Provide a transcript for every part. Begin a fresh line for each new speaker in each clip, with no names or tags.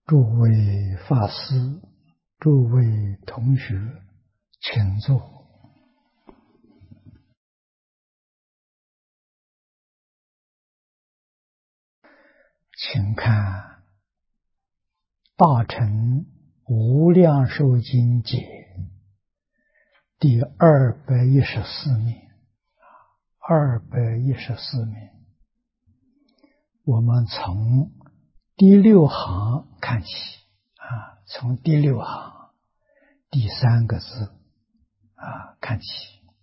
诸位法师，诸位同学，请坐。请看《大乘无量寿经解》第214面，214面，我们从第6行看起从第6行第3个字看起。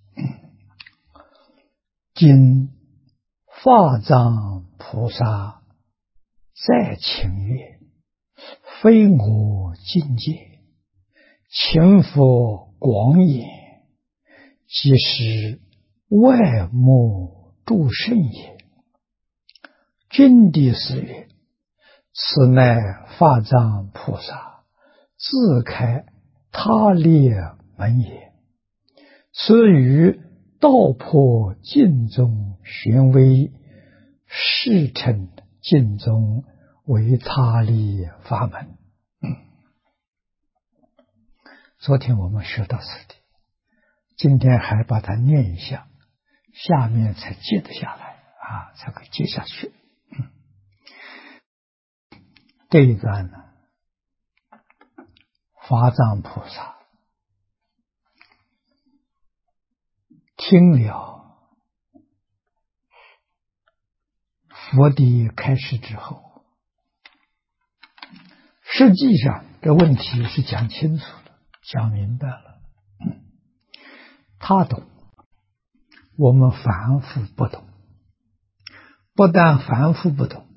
今法藏菩萨在请曰：非我境界，请佛广演，即是外莫诸圣也。经地是曰：此乃法藏菩萨自开他列门也。此于道破尽宗玄微，世称尽宗为他列法门。昨天我们学到此地，今天还把它念一下，下面才接得下来才可以接下去。这一段呢，法藏菩萨听了佛的开示之后，实际上这问题是讲清楚了，讲明白了。他懂，我们凡夫不懂。不但凡夫不懂，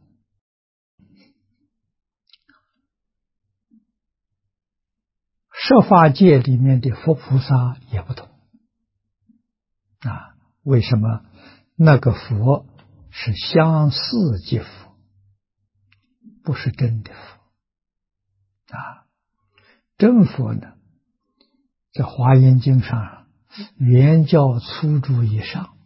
设法界里面的佛菩萨也不懂。为什么？那个佛是相似即佛，不是真的佛。真佛呢，在华严经上圆教粗注以上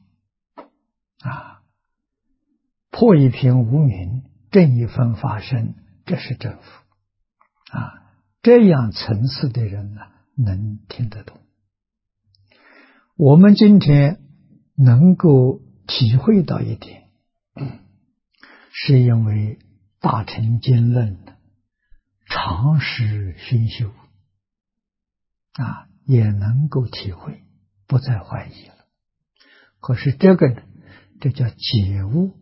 破一品无明，正一分法身，这是真佛这样层次的人呢，能听得懂。我们今天能够体会到一点，是因为大乘经论长时熏修也能够体会，不再怀疑了。可是这个呢，这叫解悟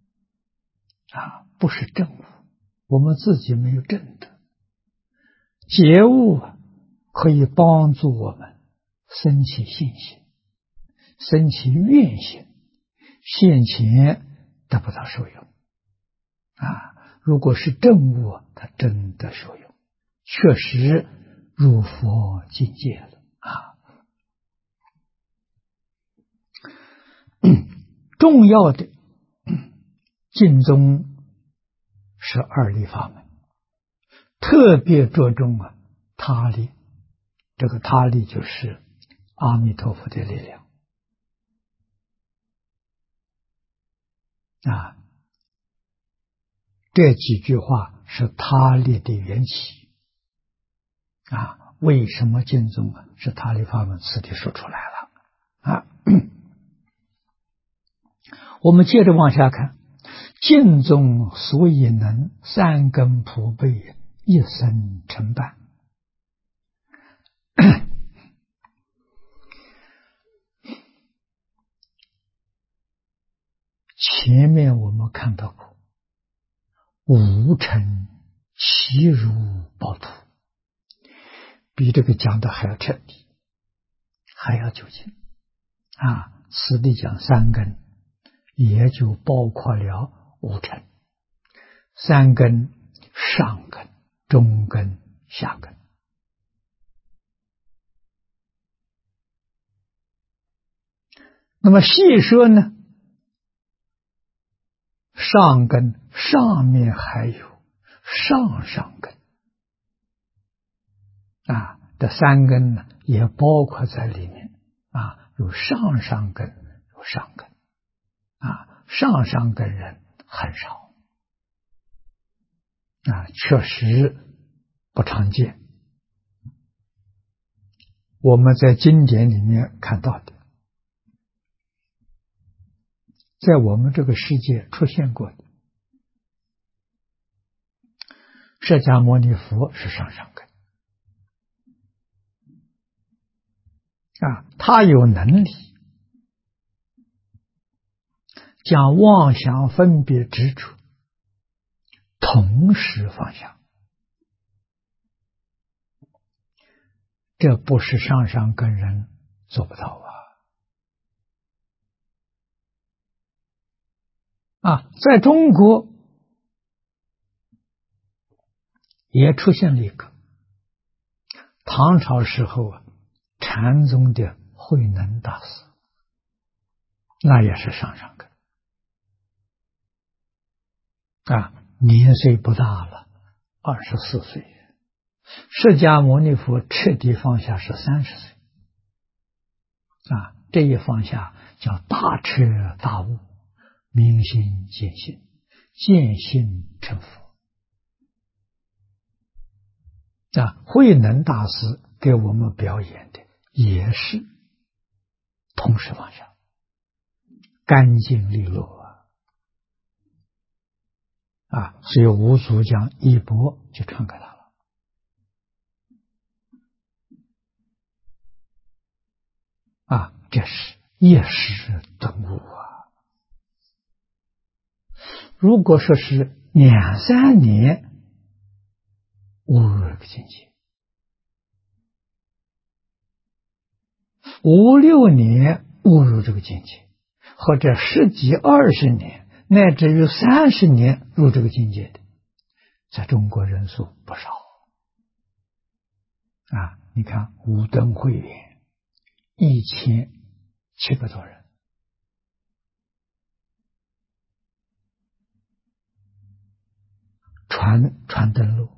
不是证悟，我们自己没有证得。解悟可以帮助我们升起信心，升起愿心，现前得不到受用如果是证悟，它真的受用，确实入佛境界了重要的净宗是2力法门，特别着重他力。这个他力就是阿弥陀佛的力量这几句话是他力的缘起为什么净宗是他力法门？此地说出来了我们接着往下看，净宗所以能3根普被，一生承办。前面我们看到过，无尘其如暴土，比这个讲的还要彻底，还要究竟此地讲3根，也就包括了无尘。3根，上根、中根、下根。那么细说呢，上根上面还有上根这3根呢也包括在里面有上根，有上根上根人很少确实不常见。我们在经典里面看到的，在我们这个世界出现过的，释迦牟尼佛是上上根他有能力将妄想分别执着同时放下，这不是上上根人做不到在中国也出现了一个唐朝时候禅宗的慧能大师，那也是上上根年岁不大了，24岁。释迦牟尼佛彻底放下是30岁这一放下叫大彻大悟，明心见性，见性成佛慧能大师给我们表演的也是同时放下，干净利落所以五祖讲一钵就传给他了这是一时顿悟如果说是2、3年悟入这个境界，5、6年悟入这个境界，或者10几、20年乃至于30年入这个境界的，在中国人数不少你看五灯会员1700多人，传灯录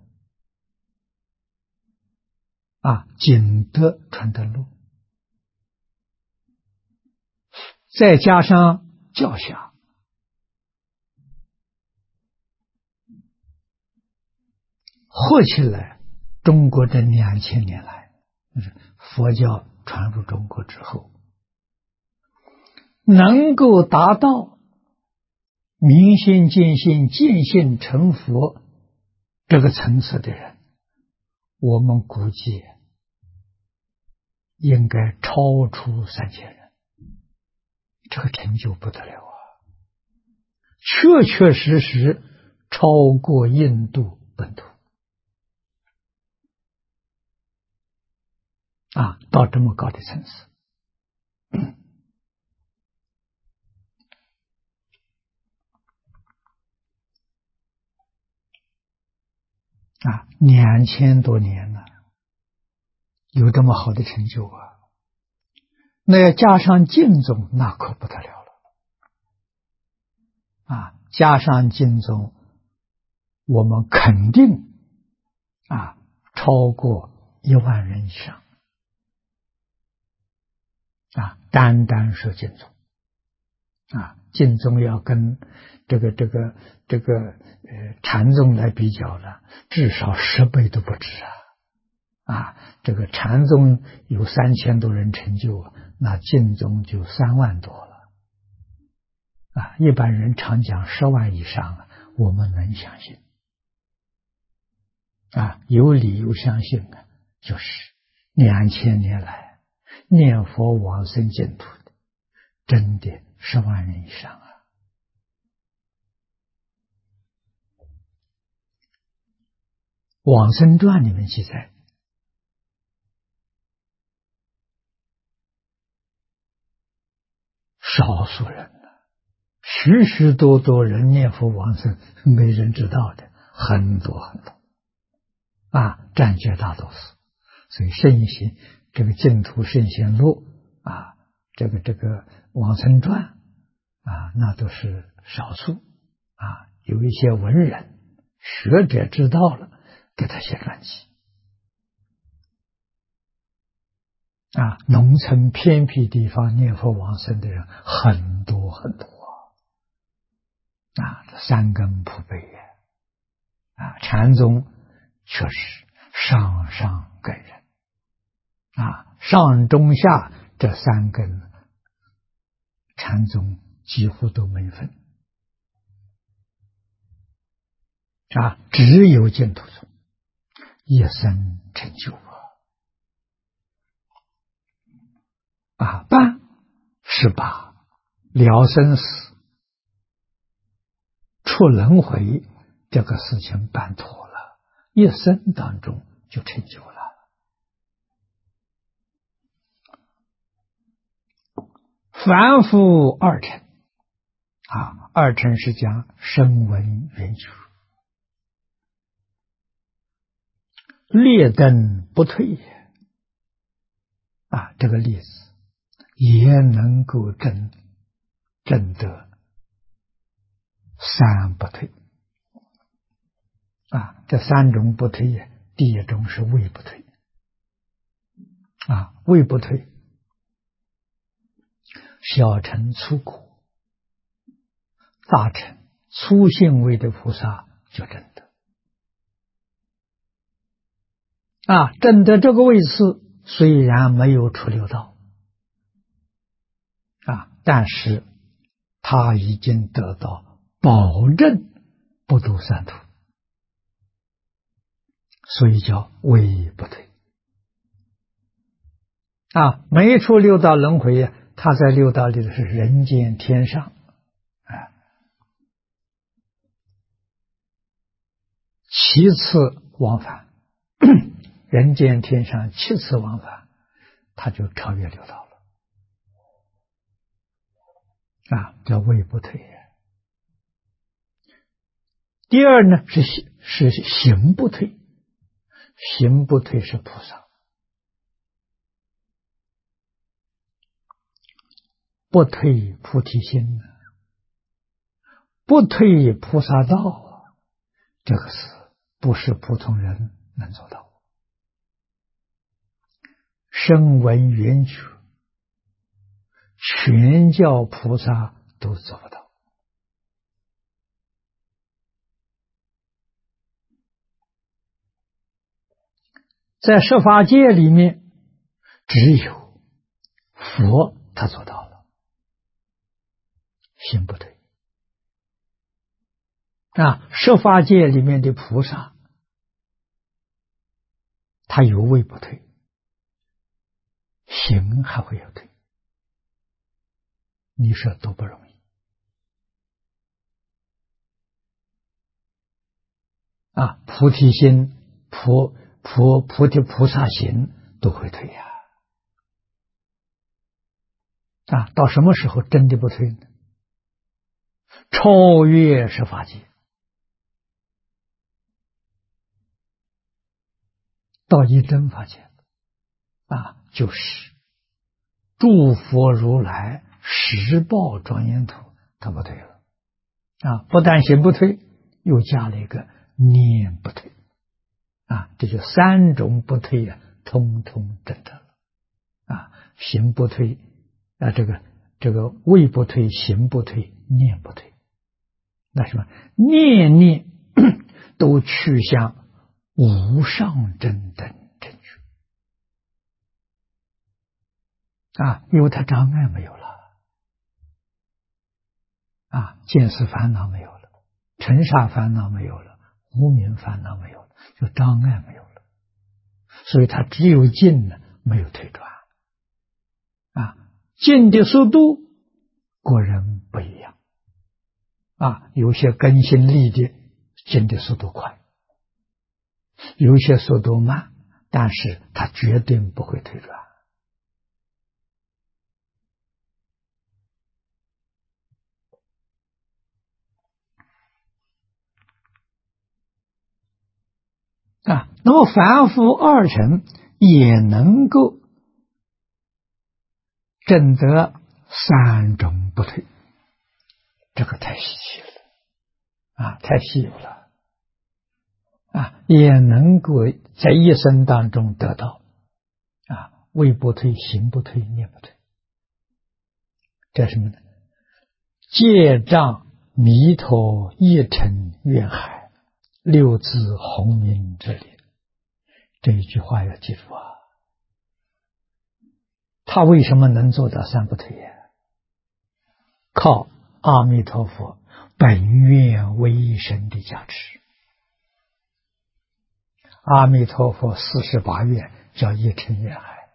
景德传灯录，再加上教下合起来，中国这2000年来，佛教传入中国之后，能够达到明心见性，见性成佛这个层次的人，我们估计应该超出3000人，这个成就不得了确确实实超过印度本土到这么高的层次2000多年了，有这么好的成就那要加上净宗，那可不得了了加上净宗，我们肯定超过1万人以上单单是净宗净宗要跟这个禅宗来比较了，至少10倍都不止这个禅宗有3000多人成就那净宗就3万多了一般人常讲10万以上我们能相信有理由相信就是2000年来念佛往生净土的真的10万人以上往生传里面记载，少数人许许多多人念佛往生，没人知道的很多很多占绝大多数。所以圣贤这个净土圣贤录这个往生传那都是少数有一些文人学者知道了，给他写传记农村偏僻地方念佛往生的人很多很多这三根普被禅宗确实上上根人上中下这三根禅宗几乎都没分只有净土宗一生成就办是把了生死出轮回这个事情办妥了，一生当中就成就了。凡夫二乘二乘是讲声闻缘觉，劣等不退这个例子也能够证得三不退这三种不退，第一种是位不退位不退，小乘粗苦，大乘粗性位的菩萨就证得证得这个位次，虽然没有出六道但是他已经得到保证不堕三途，所以叫位不退没出六道轮回他在六道里的是人间天上七次往返人间天上七次往返，他就超越六道了叫位不退第二呢是行不退，行不退是菩萨，不退菩提心，不退菩萨道这个事不是普通人能做到。声闻缘觉全教菩萨都做不到在十法界里面只有佛他做到了行不退十法界里面的菩萨他有位不退，行还会有退，你说多不容易菩提心菩提菩萨行都会退到什么时候真的不退呢？超越十法界，到一真法界就是诸佛如来十报庄严土，他不退了不但行不退，又加了一个念不退这就三种不退通通证得了行不退这个位不退，行不退，念不退，那什么念念都去向无上正等正觉因为他障碍没有了见识烦恼没有了，尘沙烦恼没有了，无明烦恼没有了，就障碍没有了，所以他只有进了，没有退转进的速度个人不一样有些根性利的进的速度快，有些速度慢，但是他绝对不会退转那么凡夫二乘也能够证得三种不退，这个太稀奇了太稀有了也能够在一生当中得到位不退，行不退，念不退，这是什么呢？戒障弥陀一尘愿海，六字洪名之力， 这一句话要记住啊！他为什么能做到三不退呀？靠阿弥陀佛本愿威神的加持。阿弥陀佛48愿叫一尘愿海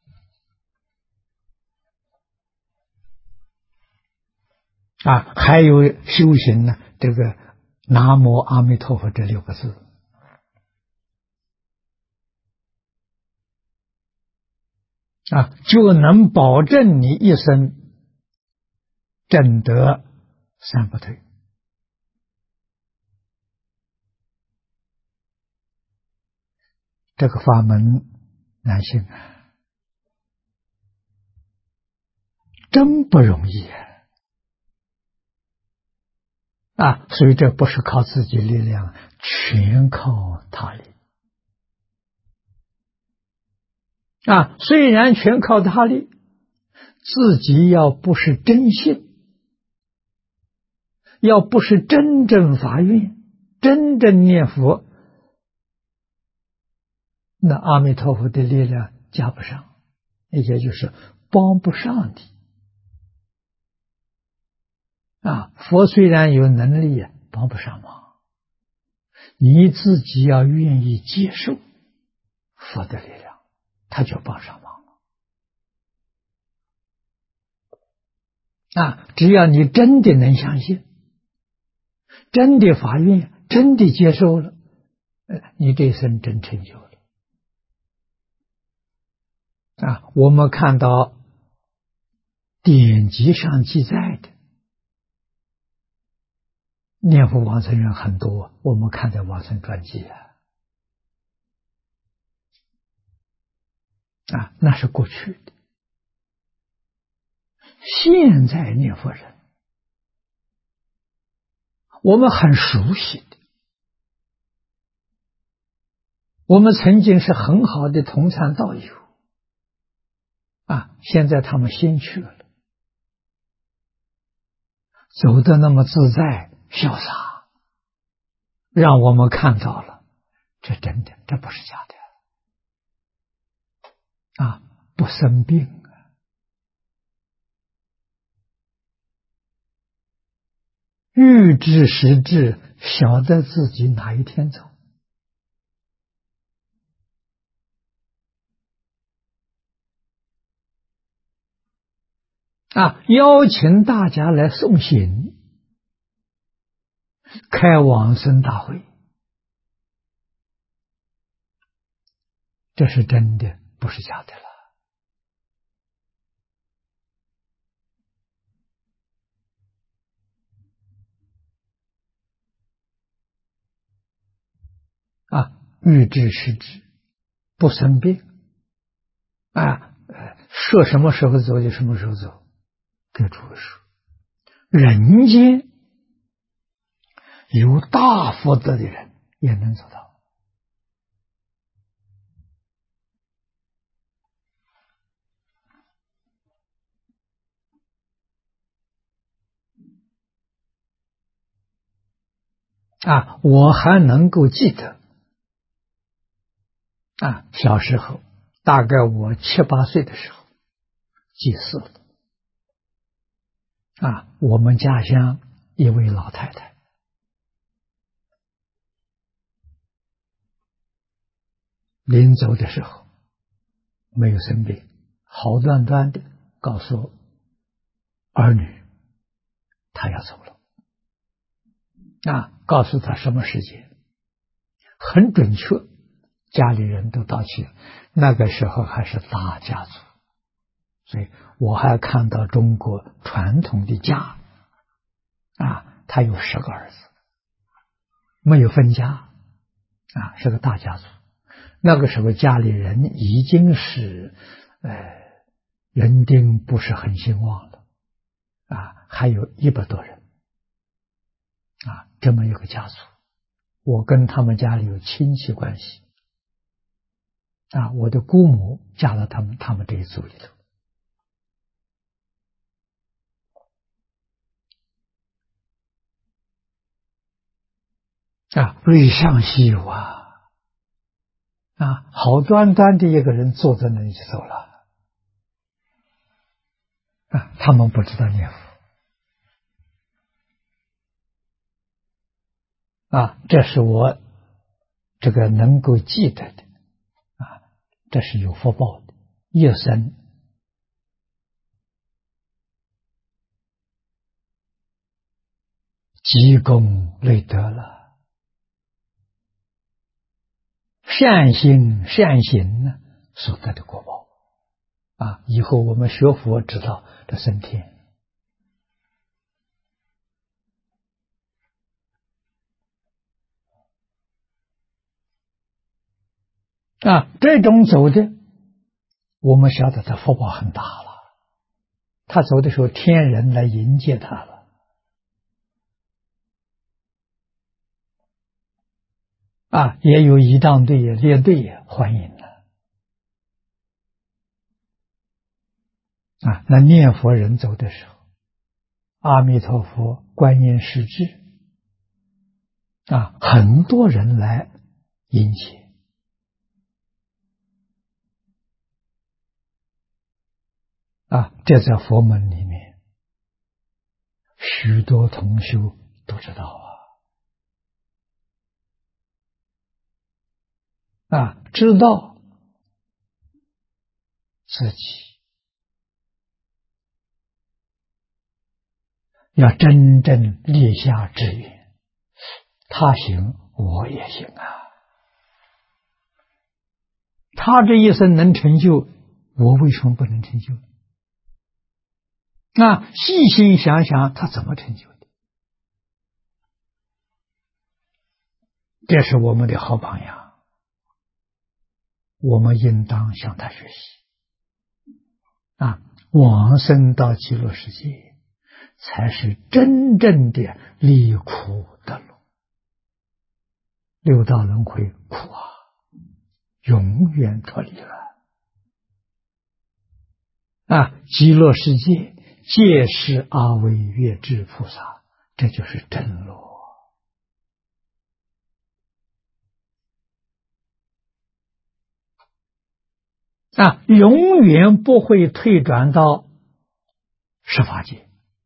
啊，还有修行呢，这个南无阿弥陀佛这6个字啊，就能保证你一生证得三不退。这个法门难信啊，真不容易啊！所以这不是靠自己力量，全靠他力啊！虽然全靠他力，自己要不是真信，要不是真正发愿，真正念佛，那阿弥陀佛的力量加不上，也就是帮不上你啊！佛虽然有能力，帮不上忙，你自己要愿意接受佛的力量，他就帮上忙了啊！只要你真的能相信，真的发愿，真的接受了，你这一生真成就了啊！我们看到典籍上记载的念佛往生人很多，我们看在往生传记啊，那是过去的。现在念佛人，我们很熟悉的，我们曾经是很好的同参道友啊，现在他们先去了，走得那么自在潇洒，让我们看到了，这真的，这不是假的啊，不生病啊，预知时至，晓得自己哪一天走啊，邀请大家来送行，开往生大会，这是真的，不是假的了啊！预知时至，不生病啊，说什么时候走就什么时候走，给诸位说，人间有大福德的人也能做到啊！我还能够记得啊，小时候大概我7、8岁的时候祭祀了啊，我们家乡一位老太太临走的时候没有生病，好端端的告诉儿女她要走了啊，告诉她什么时间，很准确，家里人都到齐了，那个时候还是大家族，所以我还看到中国传统的家啊，他有10个儿子，没有分家啊，是个大家族。那个时候家里人已经是人丁不是很兴旺了啊，还有100多人啊，这么一个家族，我跟他们家里有亲戚关系啊，我的姑母嫁到他们这一族里头啊，瑞上稀有啊， 好端端的一个人坐在那里就走了。他们不知道念佛。这是我这个能够记得的。这是有福报的，一生积功累德了，善心善行呢所得的果报。以后我们学佛知道这升天。这种走的，我们晓得他福报很大了。他走的时候，天人来迎接他了。也有仪仗队列队欢迎了。那念佛人走的时候，阿弥陀佛、观音世智很多人来迎接。这在佛门里面，许多同修都知道知道自己要真正立下志愿，他行我也行他这一生能成就，我为什么不能成就？细心想想他怎么成就的，这是我们的好榜样，我们应当向他学习。往生到极乐世界才是真正的离苦得乐。六道轮回苦永远脱离了。极乐世界皆是阿惟越致菩萨，这就是真乐。永远不会退转到十法界，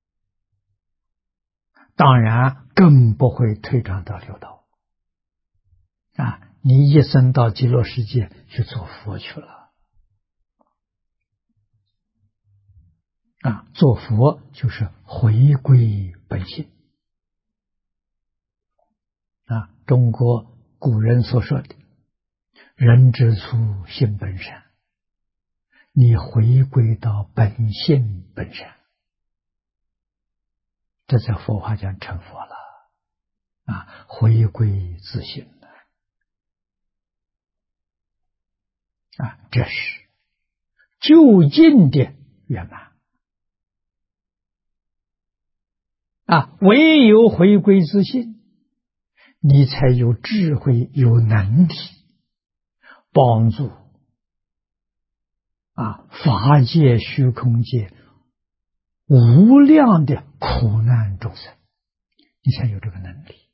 当然更不会退转到六道。你一生到极乐世界去做佛去了。做佛就是回归本性。中国古人所说的人之初性本善，你回归到本性本善，这在佛法讲成佛了。回归自性这是究竟的圆满。唯有回归自性，你才有智慧有能力帮助法界虚空界无量的苦难众生，你才有这个能力。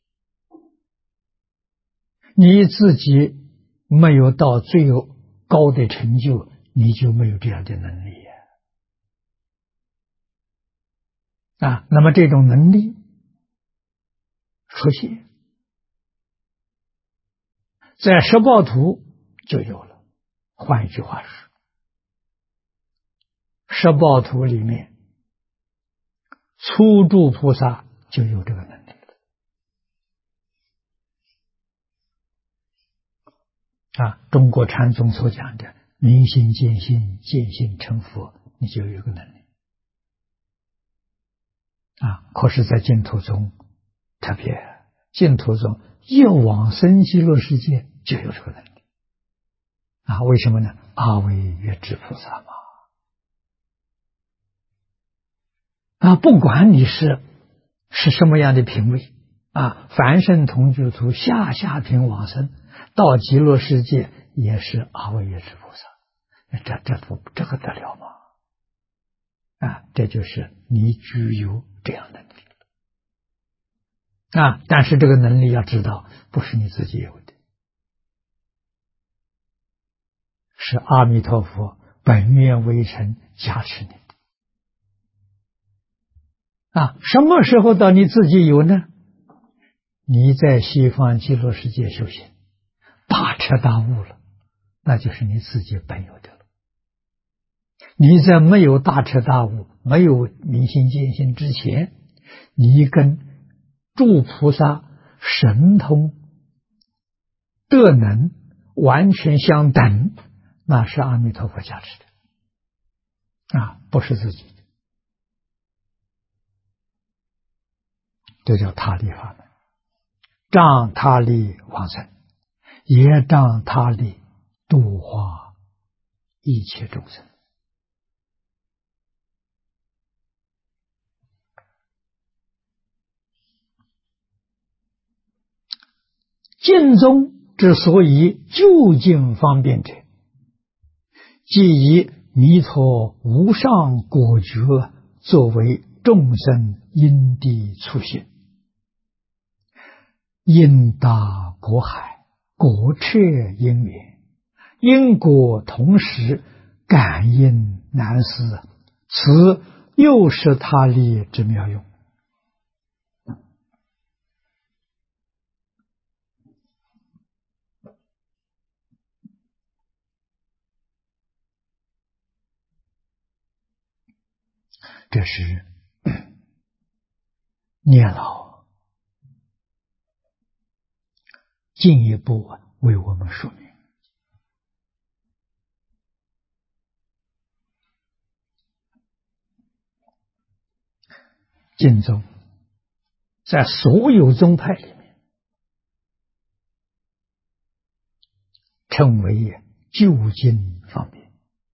你自己没有到最高的成就，你就没有这样的能力那么这种能力出现在十报图就有了。换一句话说，十报图里面初住菩萨就有这个能力中国禅宗所讲的明心见性，见性成佛，你就有个能力可是在净土中，特别净土中一往生极乐世界就有这个能力为什么呢？阿惟越致菩萨不管你是什么样的品位凡圣同居土下品往生到极乐世界也是阿惟越致菩萨，这个得了吗？这就是你具有这样能力但是这个能力要知道，不是你自己有的是阿弥陀佛本愿微尘加持你的。什么时候到你自己有呢？你在西方极乐世界修行，大彻大悟了，那就是你自己本有的了。你在没有大彻大悟、没有明心见性之前，你跟诸菩萨神通德能完全相等，那是阿弥陀佛加持的，不是自己的。这叫他力法门，仗他力往生，也仗他力度化一切众生。净宗之所以究竟方便者，即以弥陀无上果觉作为众生因地初现，因大果海，果彻因缘，因果同时，感应难思，此又是他力之妙用。这是念老进一步为我们说明。净宗在所有宗派里面称为究竟方便。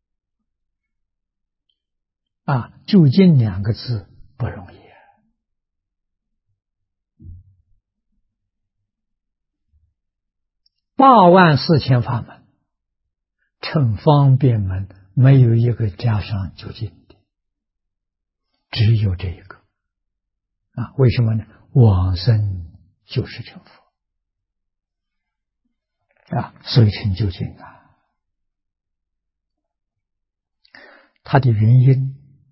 究竟两个字不容易。84000法门，称方便门没有一个加上究竟的，只有这一个。为什么呢？往生就是成佛所以成究竟它的原因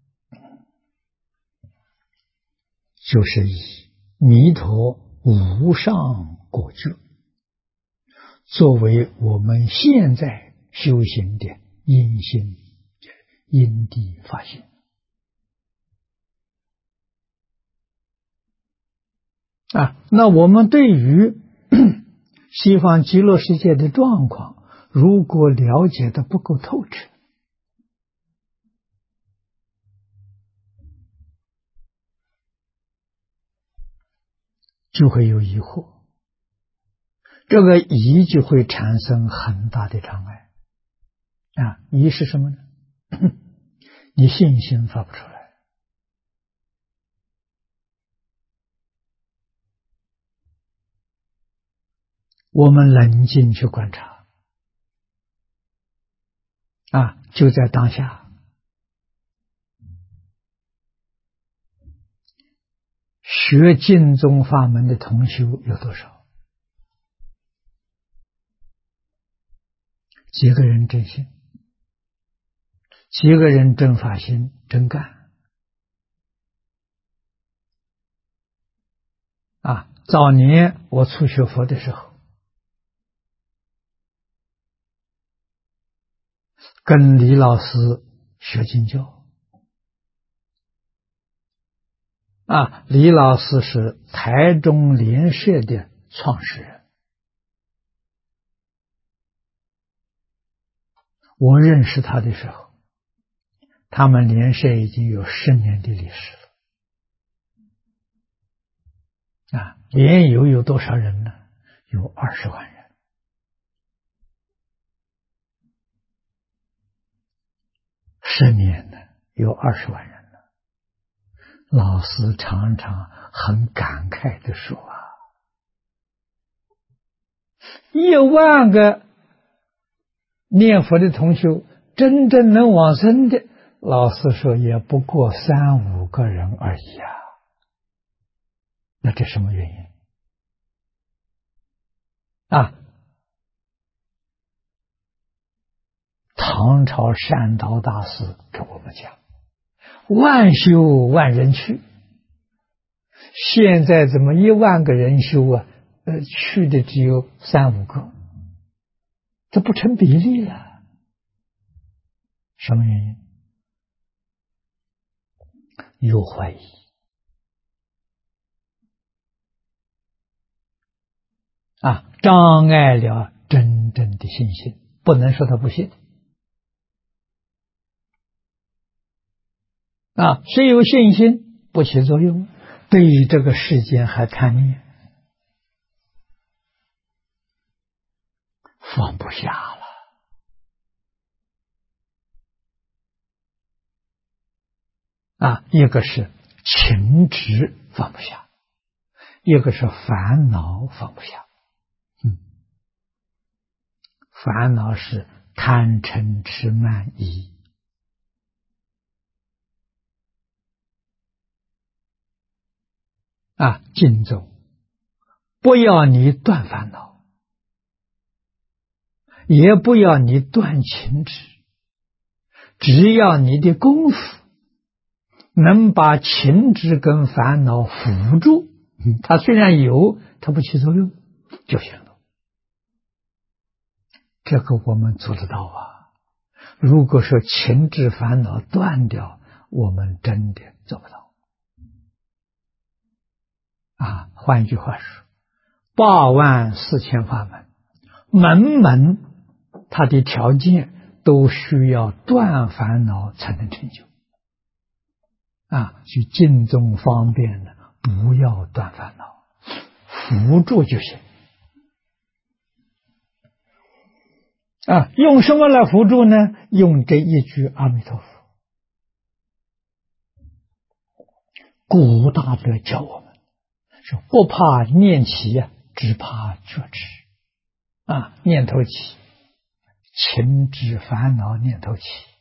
就是以弥陀无上果觉作为我们现在修行的因心因地发现那我们对于西方极乐世界的状况，如果了解的不够透彻，就会有疑惑，这个疑就会产生很大的障碍疑是什么呢？你信心发不出来。我们冷静去观察就在当下，学净宗法门的同修有多少？几个人真心？几个人真法心真干早年我初学佛的时候，跟李老师学经教李老师是台中联社的创始人，我认识他的时候，他们联社已经有10年的历史了联友有多少人呢？有20万人。10年呢，有20万人了。老师常常很感慨地说1万个念佛的同修，真正能往生的，老师说也不过3、5个人而已那这什么原因唐朝善导大师给我们讲，万修万人去。现在怎么10000个人修啊？去的只有3、5个，这不成比例了。什么原因？有怀疑啊，障碍了真正的信心，不能说他不信啊。谁有信心不起作用，对于这个世间还贪念，放不下了啊。一个是情执放不下，一个是烦恼放不下。烦恼是贪嗔痴慢疑啊。经中不要你断烦恼，也不要你断情执，只要你的功夫能把情执跟烦恼扶住，它虽然有，它不起作用就行了。这个我们做得到啊。如果说情执烦恼断掉，我们真的做不到啊。换一句话说，84000法门，门门它的条件都需要断烦恼才能成就啊。去净宗方便呢，不要断烦恼，扶住就行啊。用什么来辅助呢？用这一句阿弥陀佛。古大德教我们说，不怕念起，只怕觉知啊。念头起，情执烦恼念头起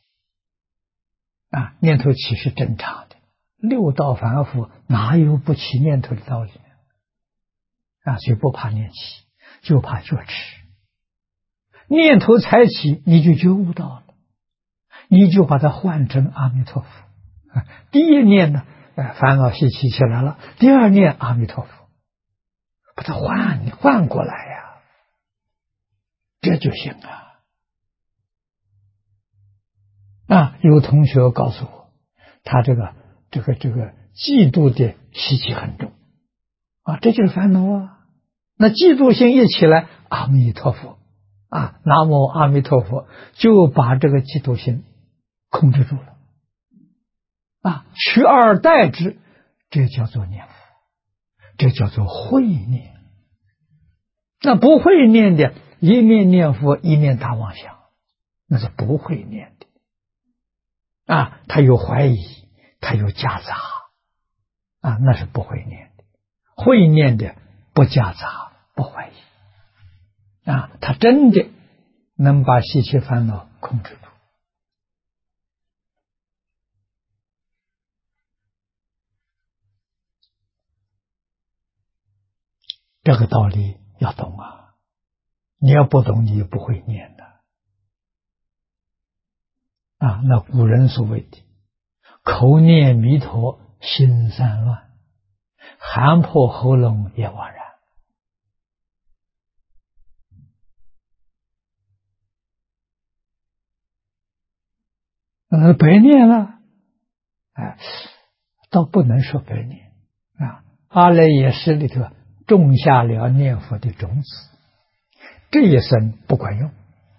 啊，念头起是正常的，六道凡夫哪有不起念头的道理啊？所以不怕念起，就怕觉知。念头才起，你就觉悟到了，你就把它换成阿弥陀佛。第一念呢，烦恼习气起来了；第二念阿弥陀佛，把它换过来呀，这就行啊。有同学告诉我，他这个嫉妒的习气很重啊，这就是烦恼啊。那嫉妒心一起来，阿弥陀佛啊，南无阿弥陀佛，就把这个嫉妒心控制住了啊，取而代之，这叫做念佛，这叫做慧念。那不会念的，一面念佛一面打妄想，那是不会念的啊。他有怀疑，他有夹杂啊，那是不会念的。会念的不夹杂，不怀疑啊，他真的能把习气烦恼控制住。这个道理要懂啊，你要不懂，你也不会念的啊。那古人所谓的口念弥陀心散乱，喊破喉咙也枉然。白念了，倒不能说白念啊。阿赖耶识里头种下了念佛的种子，这一生不管用。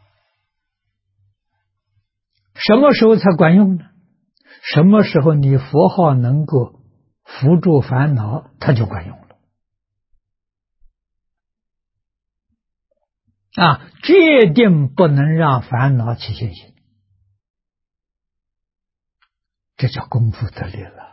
什么时候才管用呢？什么时候你佛号能够扶助烦恼，它就管用了啊！决定不能让烦恼起现行，这叫功夫得力了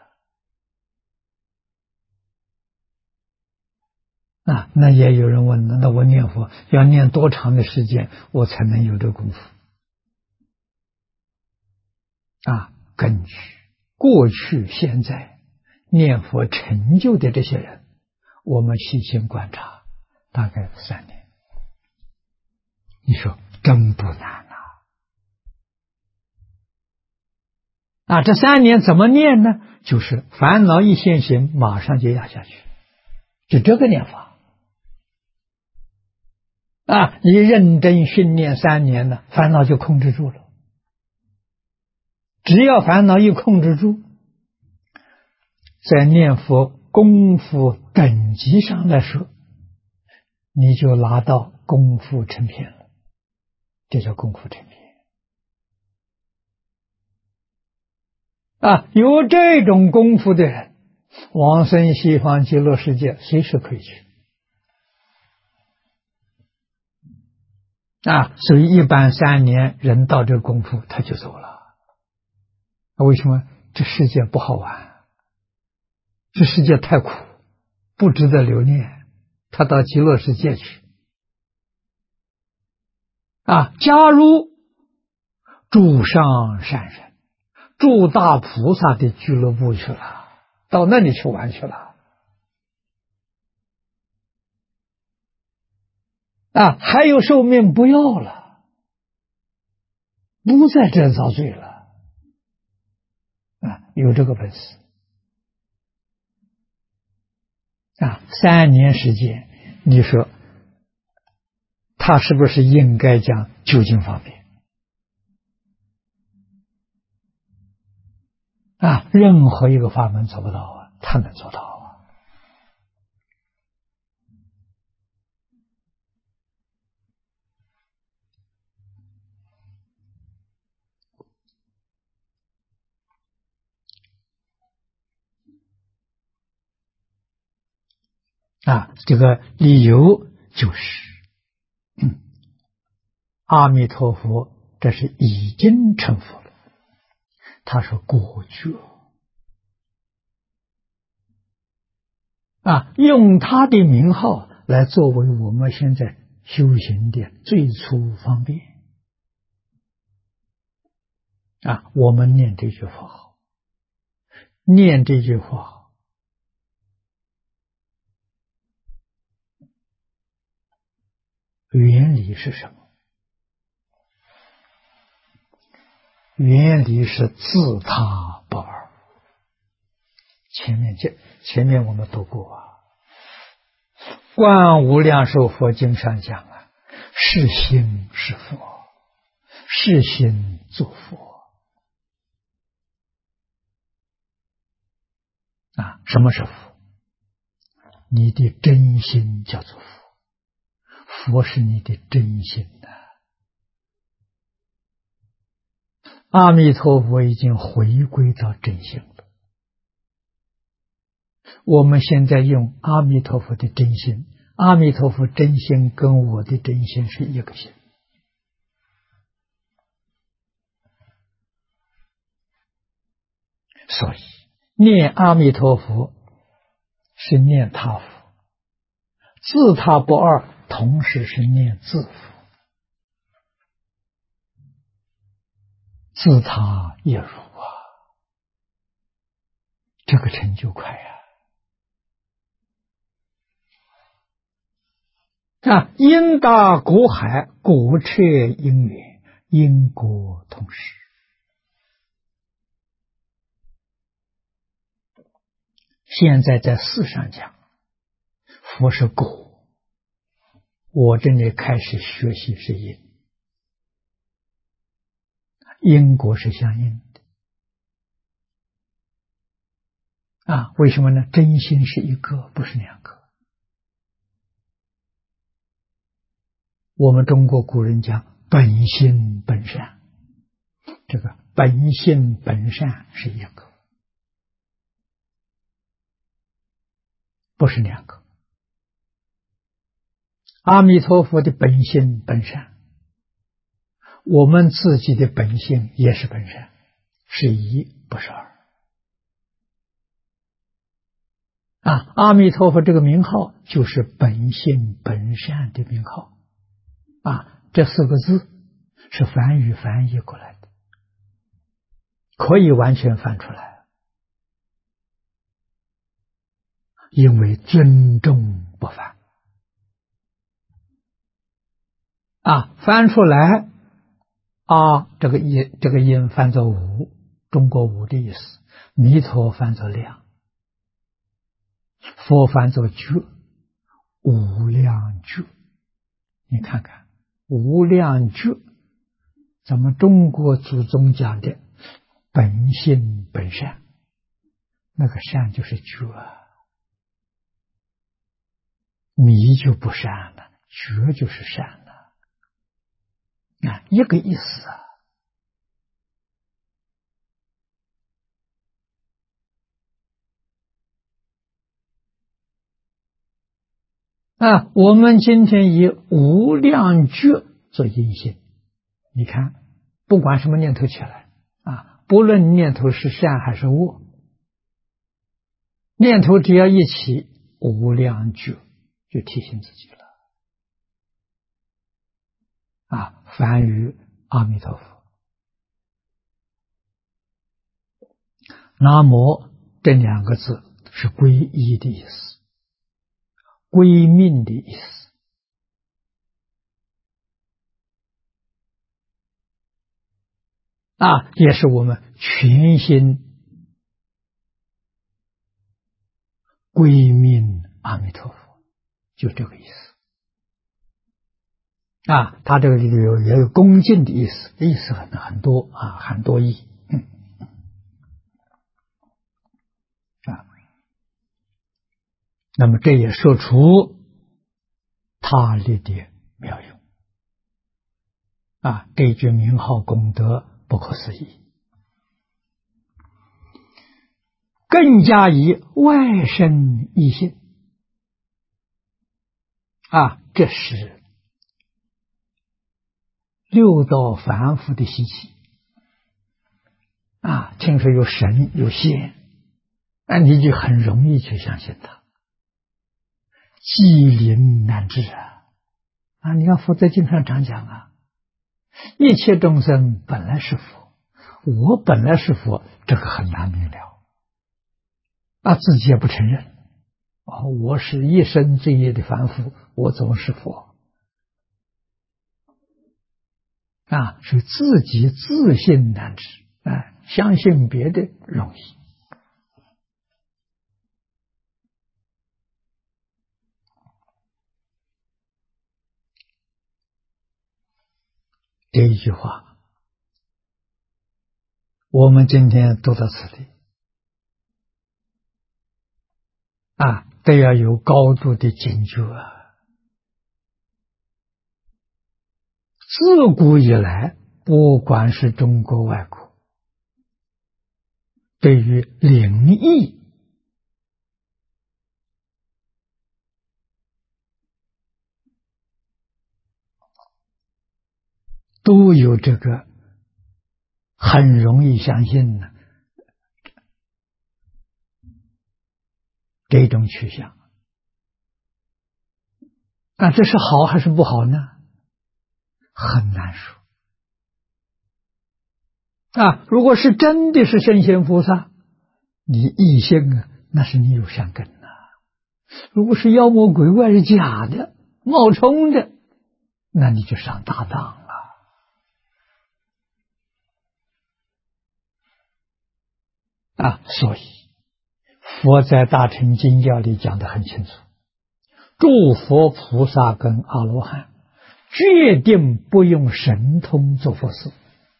啊。那也有人问了，那我念佛要念多长的时间我才能有这个功夫啊？根据过去现在念佛成就的这些人，我们细心观察，大概3年。你说真不难啊这3年怎么念呢？就是烦恼一现行，马上就压下去，就这个念法。你认真训练3年呢，烦恼就控制住了。只要烦恼一控制住，在念佛功夫等级上来说，你就拿到功夫成片了，这叫功夫成片。有这种功夫的人，往生西方极乐世界随时可以去。所以一般3年人到这个功夫他就走了。为什么？这世界不好玩，这世界太苦，不值得留恋，他到极乐世界去。加入诸上善人、诸大菩萨的俱乐部去了，到那里去玩去了。还有寿命不要了，不在这遭罪了。有这个本事。3年时间，你说他是不是应该讲究竟方便？任何一个法门做不到他能做到这个理由就是阿弥陀佛这是已经成佛了，他是果觉用他的名号来作为我们现在修行的最初方便我们念这句佛号，念这句佛号原理是什么？原理是自他不二。前面我们读过观无量寿佛经上讲是心是佛，是心作佛什么是佛？你的真心叫做佛，佛是你的真心阿弥陀佛已经回归到真心了。我们现在用阿弥陀佛的真心，阿弥陀佛真心跟我的真心是一个心。所以念阿弥陀佛是念他佛，自他不二，同时是念自佛，自他也如这个成就快因大果海，果彻因缘，因果同时。现在在事上讲，佛是果，我这里开始学习是因，因果是相应的为什么呢？真心是一个，不是2个。我们中国古人讲本心本善，这个本性本善是一个，不是2个。阿弥陀佛的本性本善，我们自己的本性也是本善，是1不是2阿弥陀佛这个名号就是本性本善的名号这4个字是梵语翻译过来的，可以完全翻出来，因为尊重不翻翻出来这个音翻作无， 中国无的意思，弥陀翻作量，佛翻作觉，无量觉。你看看无量觉，咱们中国祖宗讲的本性本善，那个善就是觉，迷就不善了，觉就是善了，一个意思我们今天以无量觉做因性，你看不管什么念头起来不论念头是善还是恶，念头只要一起，无量觉就提醒自己了梵语阿弥陀佛。南无这两个字是皈依的意思，归命的意思也是我们全心归命阿弥陀佛，就这个意思他这个里也有恭敬的意思，意思很多很多义那么这也说出他力的妙用这一句名号功德不可思议，更加以外生异性这是六道凡夫的习气听说有神有仙你就很容易去相信他，机灵难治你看佛在经上常讲一切众生本来是佛，我本来是佛，这个很难明了自己也不承认我是一生罪业的凡夫，我怎么是佛所以自己自信难治相信别的容易这一句话我们今天读到此地都要有高度的警觉自古以来不管是中国外国，对于灵异都有这个很容易相信的这种趋向这是好还是不好呢？很难说如果是真的是圣贤菩萨，你异性那是你有善根如果是妖魔鬼怪是假的冒充的，那你就上大当了所以佛在大乘经教里讲得很清楚，诸佛菩萨跟阿罗汉决定不用神通做佛事。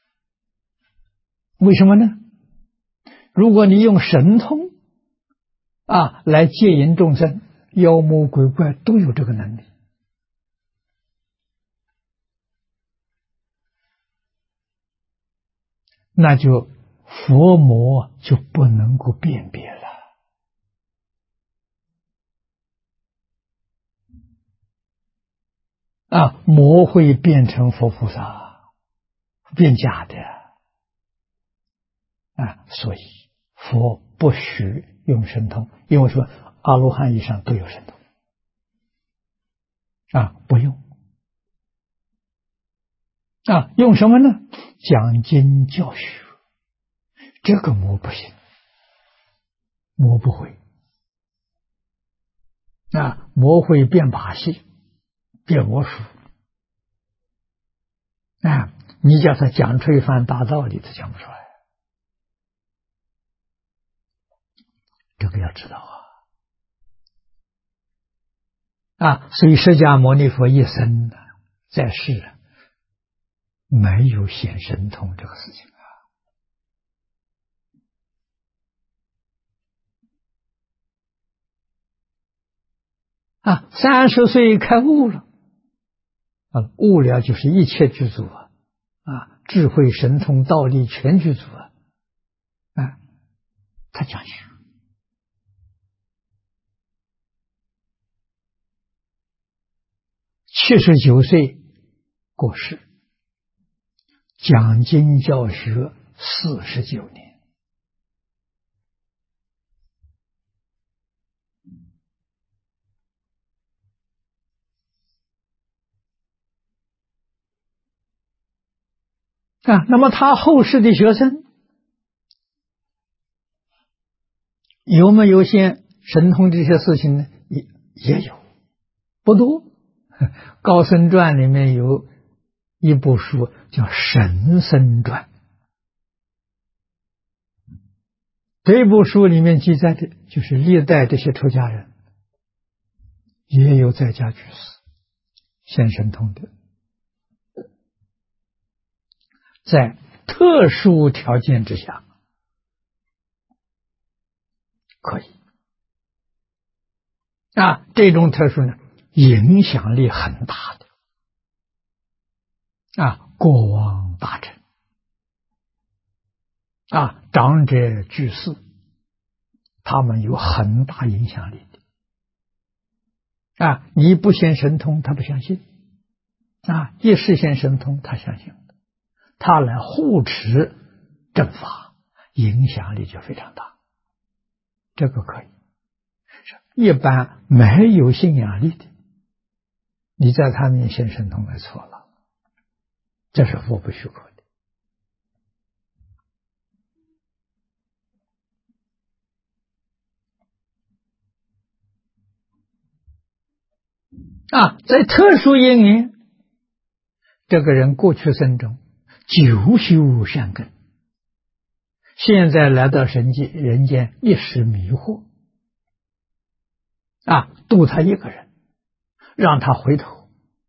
为什么呢？如果你用神通来戒引众生，妖魔鬼怪都有这个能力，那就佛魔就不能够辨别了魔会变成佛菩萨，变假的所以佛不许用神通，因为说阿罗汉以上都有神通不用用什么呢？讲经教学，这个魔不行，魔不会魔会变把戏，变魔术你叫他讲出一番大道理，他讲不出来个要知道所以释迦牟尼佛一生在世没有显神通这个事情30岁开悟了悟了就是一切具足智慧神通道力全具足他讲学79岁过世，讲经教学49年。那么他后世的学生有没有现神通这些事情呢？也有，不多。高僧传里面有一部书叫《神僧传》，这部书里面记载的就是历代这些出家人也有在家居士现神通的，在特殊条件之下可以这种特殊呢影响力很大的国王大臣长者居士，他们有很大影响力的你不显神通他不相信一实现神通他相信，他来护持正法，影响力就非常大，这个可以。一般没有信仰力的，你在他面前神通来错了，这是佛不许可的在特殊因缘，这个人过去生中久修善根，现在来到人间一时迷惑度他一个人，让他回头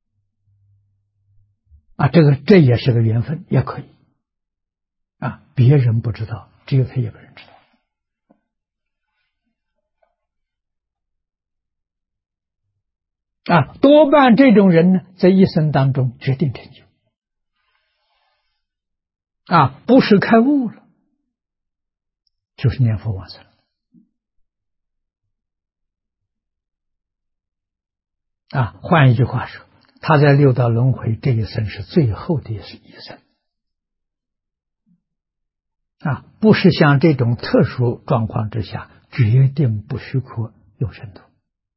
这也是个缘分，也可以别人不知道，只有他一个人知道多半这种人呢，在一生当中决定成就不是开悟了，就是念佛往生换一句话说，他在六道轮回这一生是最后的一生不是像这种特殊状况之下决定不许可有神通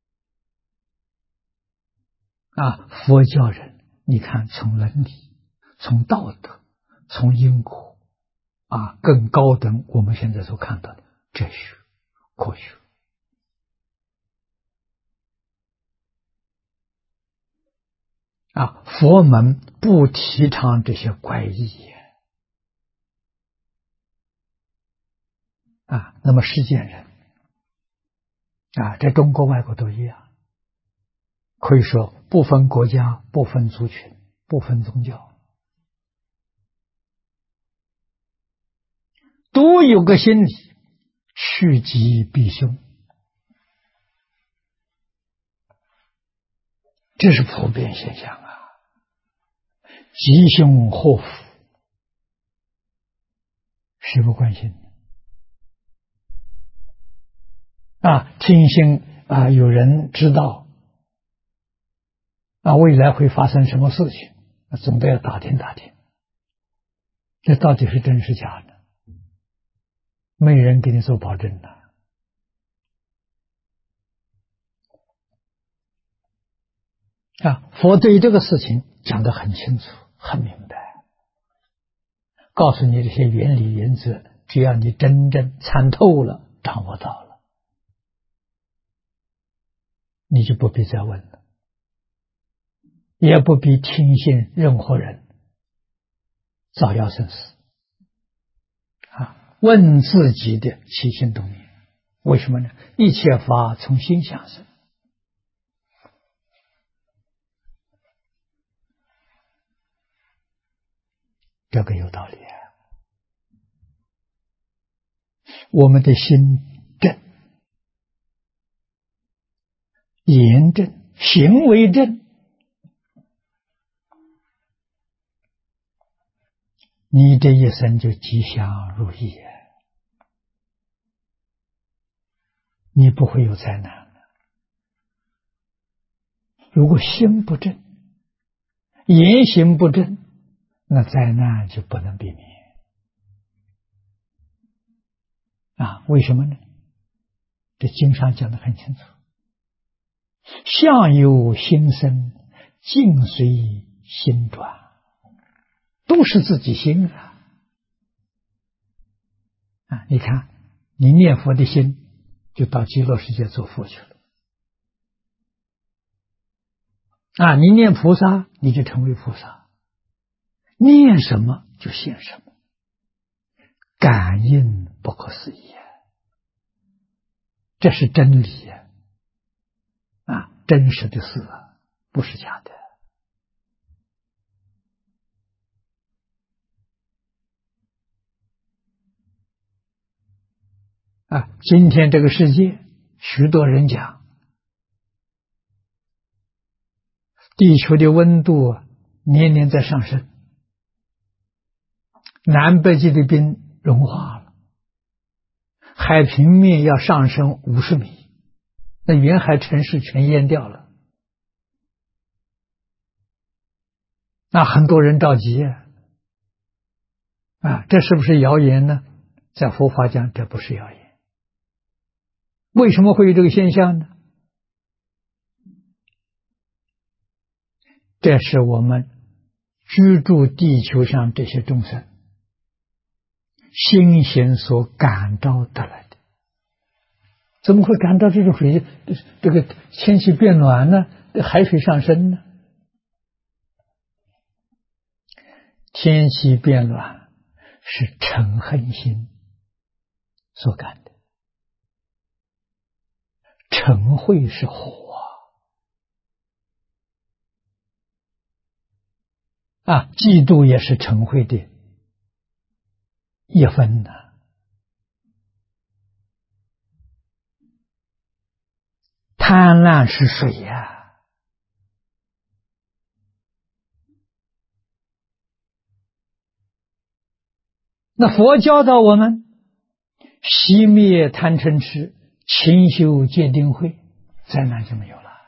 佛教人你看，从伦理，从道德，从因果更高等我们现在所看到的哲学科学佛门不提倡这些怪异那么世间人在中国外国都一样，可以说不分国家，不分族群，不分宗教，都有个心理趋吉避凶，这是普遍现象吉凶祸福谁不关心听信有人知道未来会发生什么事情，总得要打听打听，这到底是真是假的，没人给你做保证的佛对于这个事情讲得很清楚很明白，告诉你这些原理原则，只要你真正参透了掌握到了，你就不必再问了，也不必听信任何人造谣生事问自己的起心动念， 为什么呢？一切法从心想生，这个有道理啊。我们的心正、言正、行为正，你这一生就吉祥如意，你不会有灾难。如果心不正，言行不正，那灾难就不能避免啊！为什么呢？这经上讲得很清楚，相由心生，境随心转，都是自己心啊！你看，你念佛的心就到极乐世界做佛去了啊！你念菩萨，你就成为菩萨，念什么就现什么，感应不可思议啊！这是真理啊，真实的事啊，不是假的啊！今天这个世界，许多人讲地球的温度年年在上升，南北极的冰融化了，海平面要上升50米，那沿海城市全淹掉了。那很多人着急啊，这是不是谣言呢？在佛法讲，这不是谣言。为什么会有这个现象呢？这是我们居住地球上这些众生心行所感召得来的。怎么会感召这种水？这个天气变暖呢？海水上升呢？天气变暖是嗔恨心所感的，嗔恚是火啊，嫉妒也是嗔恚的一分呢。贪婪是水呀，那佛教导我们熄灭贪嗔痴，勤修戒定慧，灾难就没有了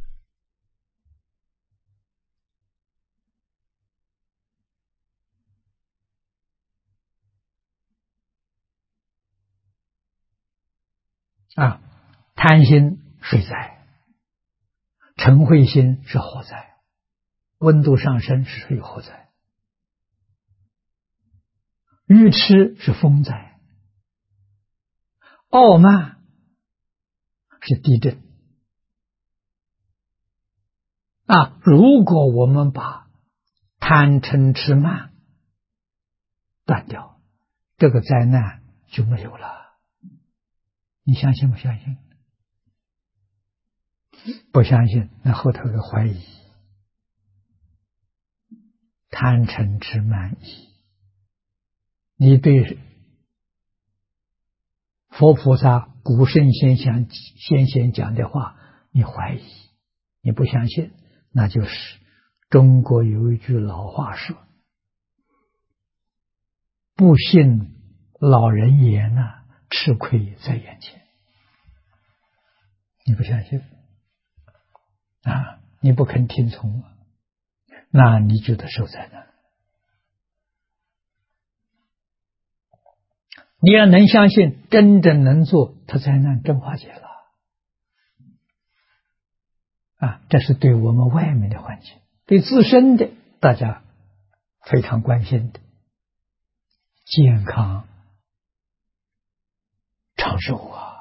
啊！贪心水灾，嗔恚心是火灾，温度上升是水火灾，愚痴是风灾，傲慢是地震啊！如果我们把贪嗔痴慢断掉，这个灾难就没有了。你相信不相信？不相信，那后头的怀疑。贪嗔痴慢疑，你对佛菩萨古圣先贤讲的话你怀疑，你不相信，那就是中国有一句老话说，不信老人言吃亏在眼前。你不相信啊，你不肯听从，那你就得受灾难。你要能相信，真正能做，他灾难真化解了啊！这是对我们外面的环境，对自身的大家非常关心的健康长寿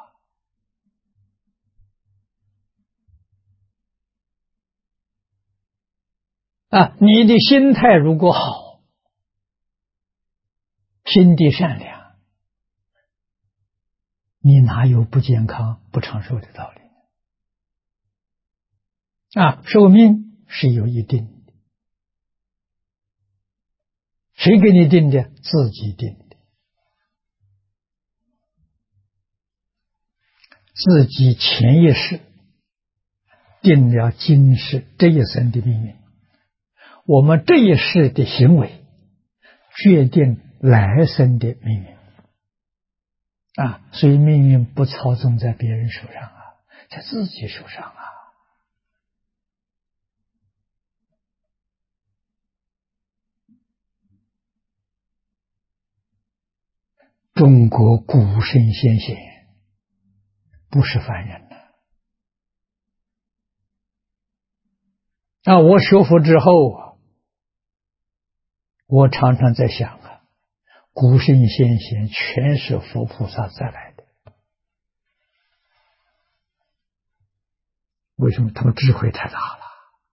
啊！你的心态如果好，心地善良， 你哪有不健康、不长寿的道理？寿命是有一定的，谁给你定的？自己定的，自己前一世定了今世这一生的命运。我们这一世的行为决定来生的命运所以命运不操纵在别人手上在自己手上中国古圣先贤不是凡人我学佛之后我常常在想古圣先贤全是佛菩萨再来的，为什么？他们智慧太大了，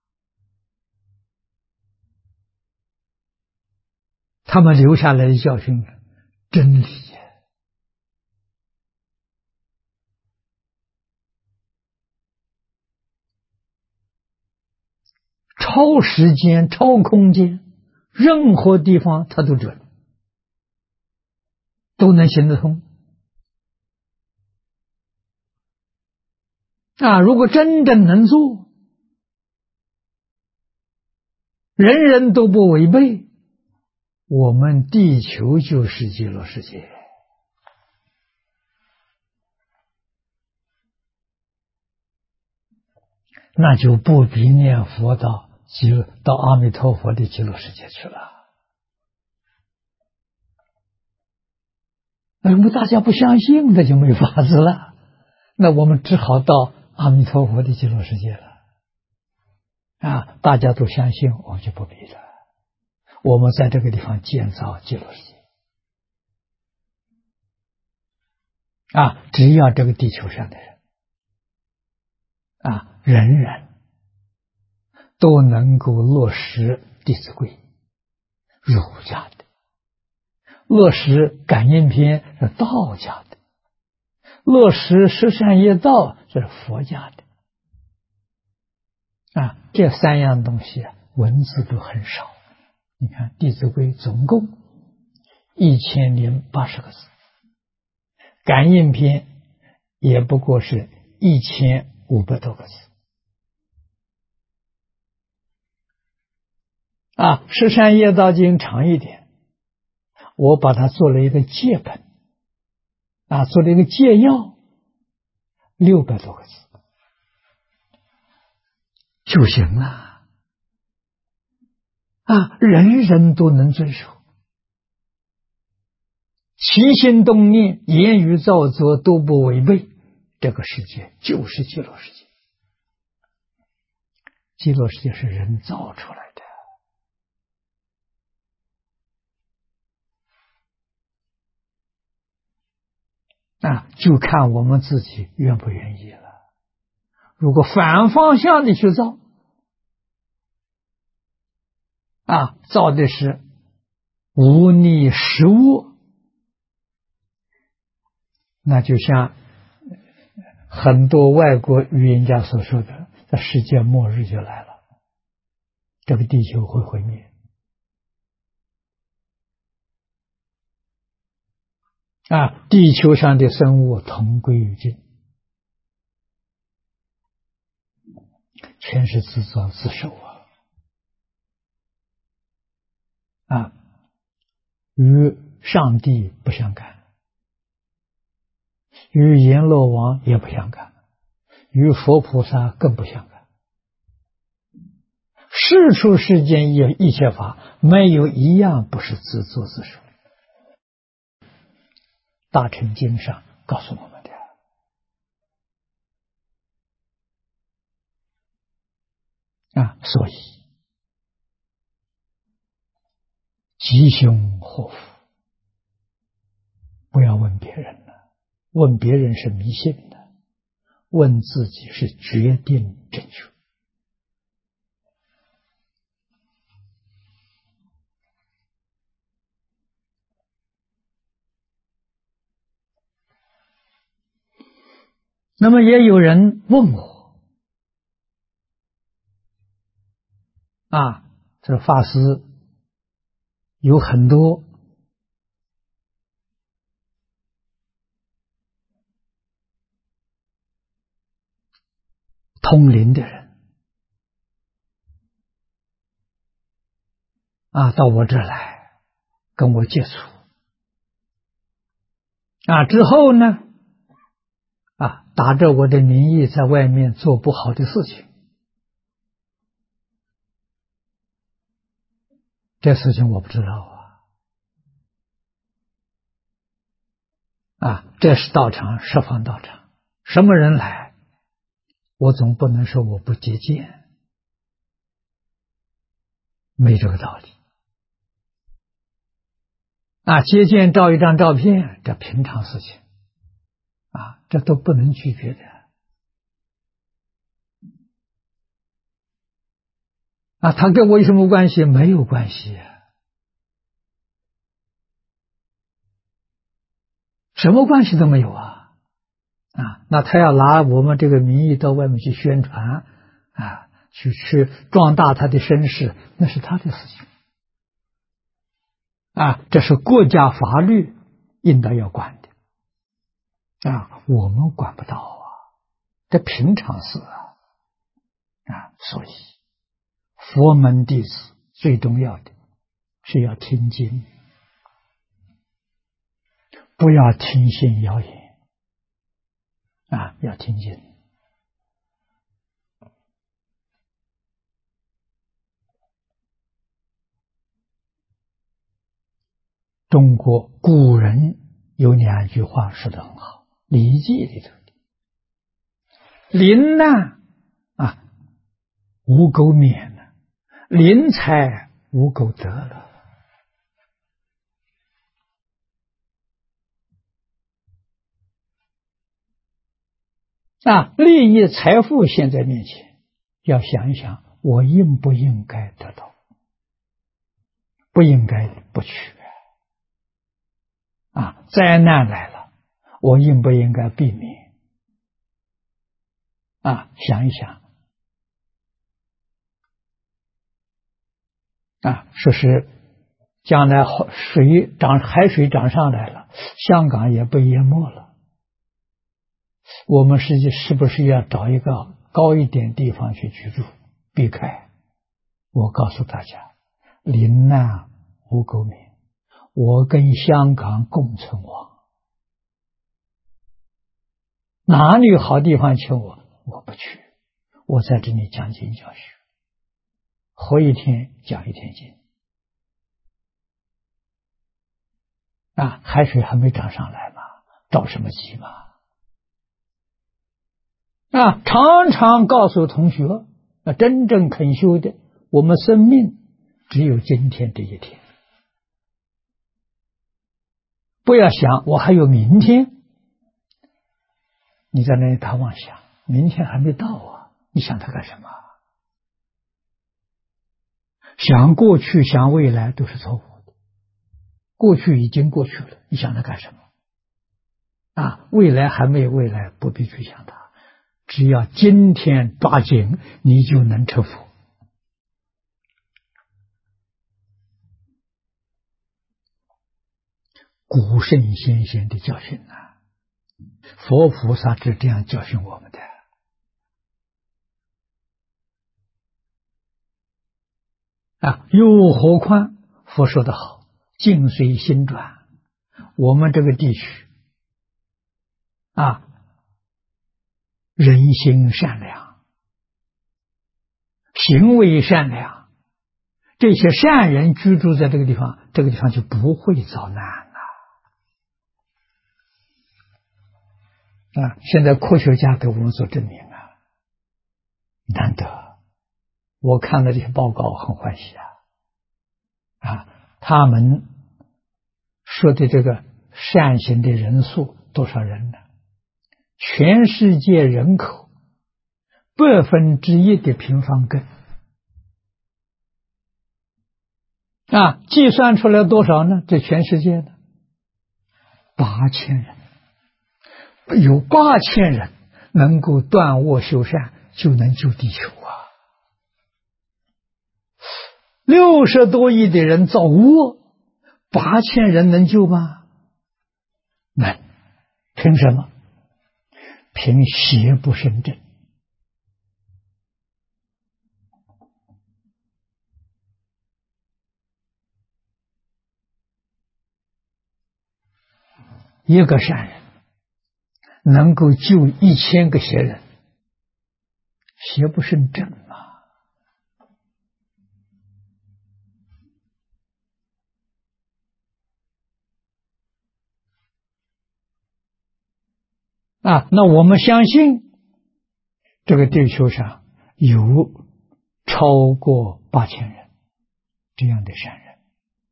他们留下来的教训真理超时间、超空间，任何地方它都准，都能行得通如果真正能做，人人都不违背，我们地球就是极乐世界，那就不必念佛到阿弥陀佛的极乐世界去了。那么大家不相信，那就没法子了，那我们只好到阿弥陀佛的极乐世界了大家都相信，我们就不必了。我们在这个地方建造极乐世界只要这个地球上的人人人都能够落实《弟子规》，儒家的；落实《感应篇》是道家的；落实十善业道是佛家的。这三样东西文字都很少。你看《弟子规》总共1080个字，《感应篇》也不过是1500多个字。十善业道经长一点，我把它做了一个戒本做了一个戒要，600多个字就行了人人都能遵守，起心动念、言语造作都不违背，这个世界就是极乐世界。极乐世界是人造出来的就看我们自己愿不愿意了。如果反方向的去造造的是无逆实恶，那就像很多外国预言家所说的，这世界末日就来了，这个地球会毁灭地球上的生物同归于尽，全是自作自受与上帝不相干，与阎罗王也不相干，与佛菩萨更不相干。世出世间一切法，没有一样不是自作自受。大乘经上告诉我们的所以吉凶祸福不要问别人了，问别人是迷信的，问自己是决定正确。 那么也有人问我这法师有很多通灵的人到我这儿来跟我接触之后呢打着我的名义在外面做不好的事情，这事情我不知道这是道场，十方道场，什么人来，我总不能说我不接见，没这个道理接见照一张照片，这平常事情这都不能拒绝的他跟我有什么关系？没有关系什么关系都没有那他要拿我们这个名义到外面去宣传去壮大他的声势，那是他的事情这是国家法律应当要管的我们管不到这平常事所以佛门弟子最重要的是要听经，不要听信谣言要听经。中国古人有两句话说得很好，《礼记》里头的临难无苟免了，临财无苟得了利益财富现在面前，要想一想我应不应该得到，不应该不去灾难来了，我应不应该避免想一想说是将来海水涨上来了，香港也被淹没了，我们是不是要找一个高一点地方去居住，避开？我告诉大家，临难无苟免，我跟香港共存亡，哪里有好地方请我，我不去，我在这里讲经教学，活一天讲一天经海水还没涨上来嘛，着什么急嘛常常告诉同学真正肯修的，我们生命只有今天这一天，不要想我还有明天，你在那里打妄想，明天还没到你想它干什么？想过去想未来都是错误的，过去已经过去了，你想它干什么未来还没有未来，不必去想它，只要今天抓紧，你就能成佛。古圣先贤的教训佛菩萨是这样教训我们的又何况佛说得好，境随心转，我们这个地区人心善良，行为善良，这些善人居住在这个地方，这个地方就不会遭难现在科学家给我们所证明难得，我看了这些报告很欢喜他们说的这个善行的人数多少人呢？全世界人口1/8的平方根计算出来多少呢？这全世界的8000人，有8000人能够断恶修善，就能救地球啊！60多亿的人造恶，8000人能救吗？能。凭什么？凭邪不胜正。一个善人能够救1000个邪人，邪不胜正嘛。那我们相信这个地球上有超过8000人这样的善人。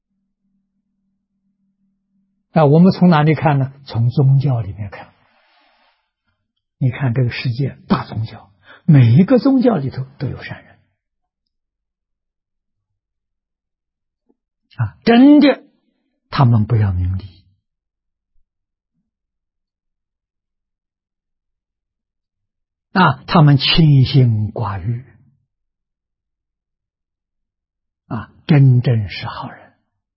我们从哪里看呢？从宗教里面看。你看这个世界大宗教，每一个宗教里头都有善人真的他们不要名利他们清心寡欲真正是好人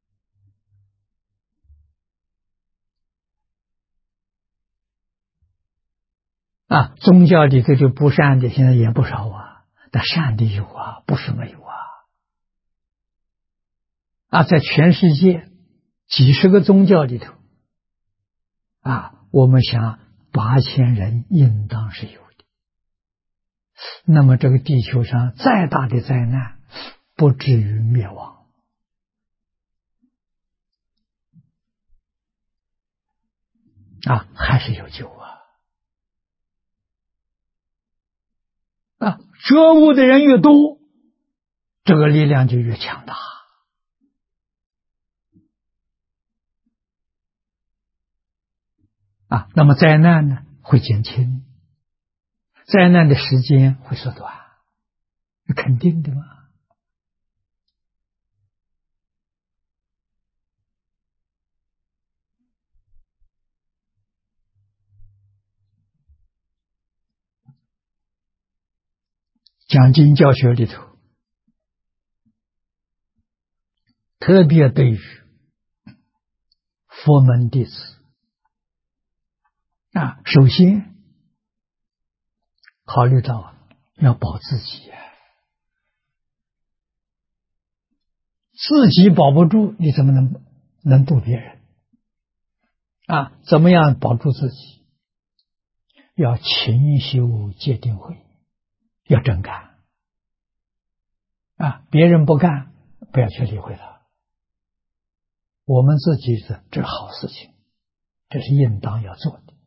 宗教里头就不善的现在也不少但善的有不是没有在全世界几十个宗教里头我们想8000人应当是有的。那么这个地球上再大的灾难不至于灭亡还是有救觉悟的人越多，这个力量就越强大那么灾难呢会减轻，灾难的时间会缩短，肯定的嘛。讲经教学里头特别对于佛门弟子首先考虑到要保自己自己保不住你怎么能度别人怎么样保住自己？要勤修戒定慧，要真干别人不干不要去理会他，我们自己这是好事情，这是应当要做的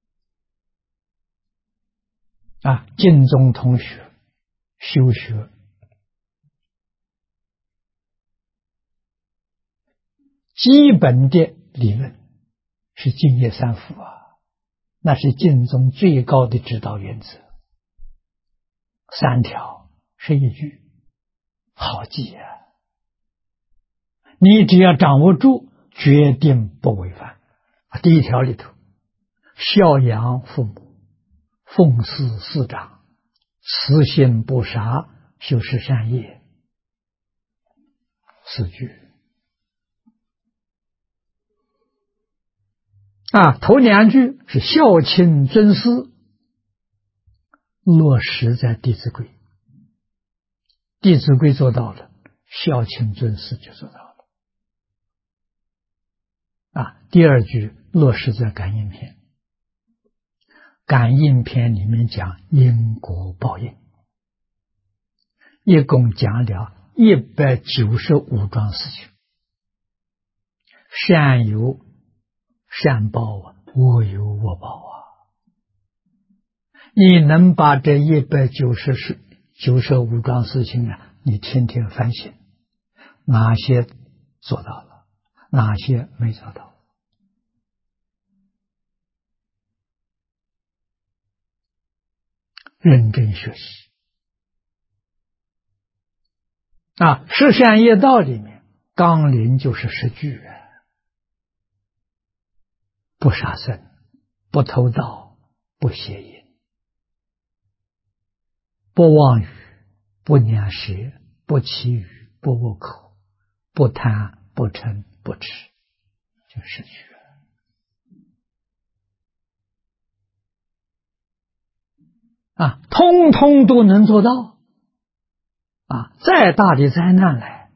净宗同学修学基本的理论是净业三福那是净宗最高的指导原则，3条是一句，好记你只要掌握住，决定不违反。第1条里头，孝养父母，奉事师长，慈心不杀，修持善业，4句头2句是孝亲尊师，落实在《弟子规》，《弟子规》做到了，孝亲尊师就做到了第2句落实在《感应篇》，《感应篇》里面讲因果报应，一共讲了195桩事情，善有善报恶有恶报你能把这195桩事情你天天反省，哪些做到了，哪些没做到，认真学习十善业道里面纲领就是10句不杀生，不偷盗，不邪淫， 不妄语，不两舌，不绮语，不恶口，不贪，不嗔，不痴，就失去了。通通都能做到。再大的灾难来，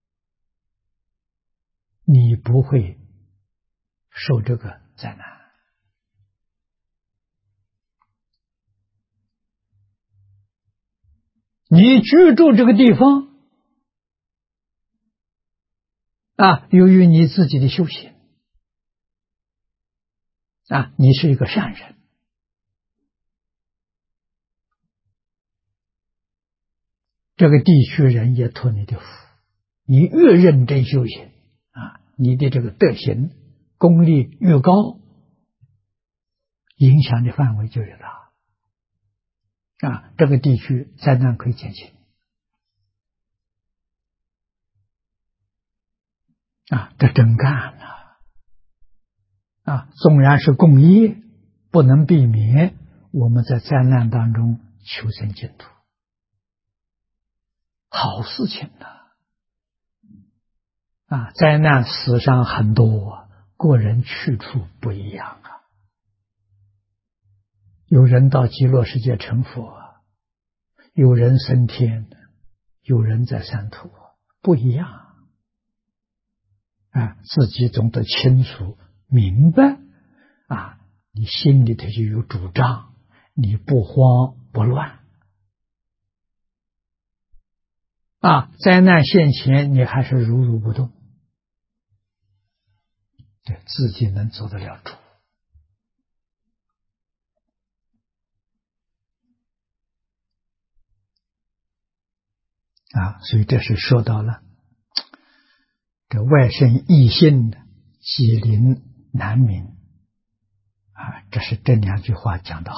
你不会受这个灾难。你居住这个地方由于你自己的修行你是一个善人，这个地区人也托你的福。你越认真修行你的这个德行功力越高，影响的范围就越大这个地区灾难可以减轻这真干纵然是共业不能避免，我们在灾难当中求生净土，好事情灾难死伤很多个人去处不一样有人到极乐世界成佛有人升天，有人在三途，不一样自己总得清楚明白你心里头就有主张，你不慌不乱灾难现前你还是如如不动，对自己能做得了主所以这是说到了这外生异性的机灵难明这是这两句话讲得好。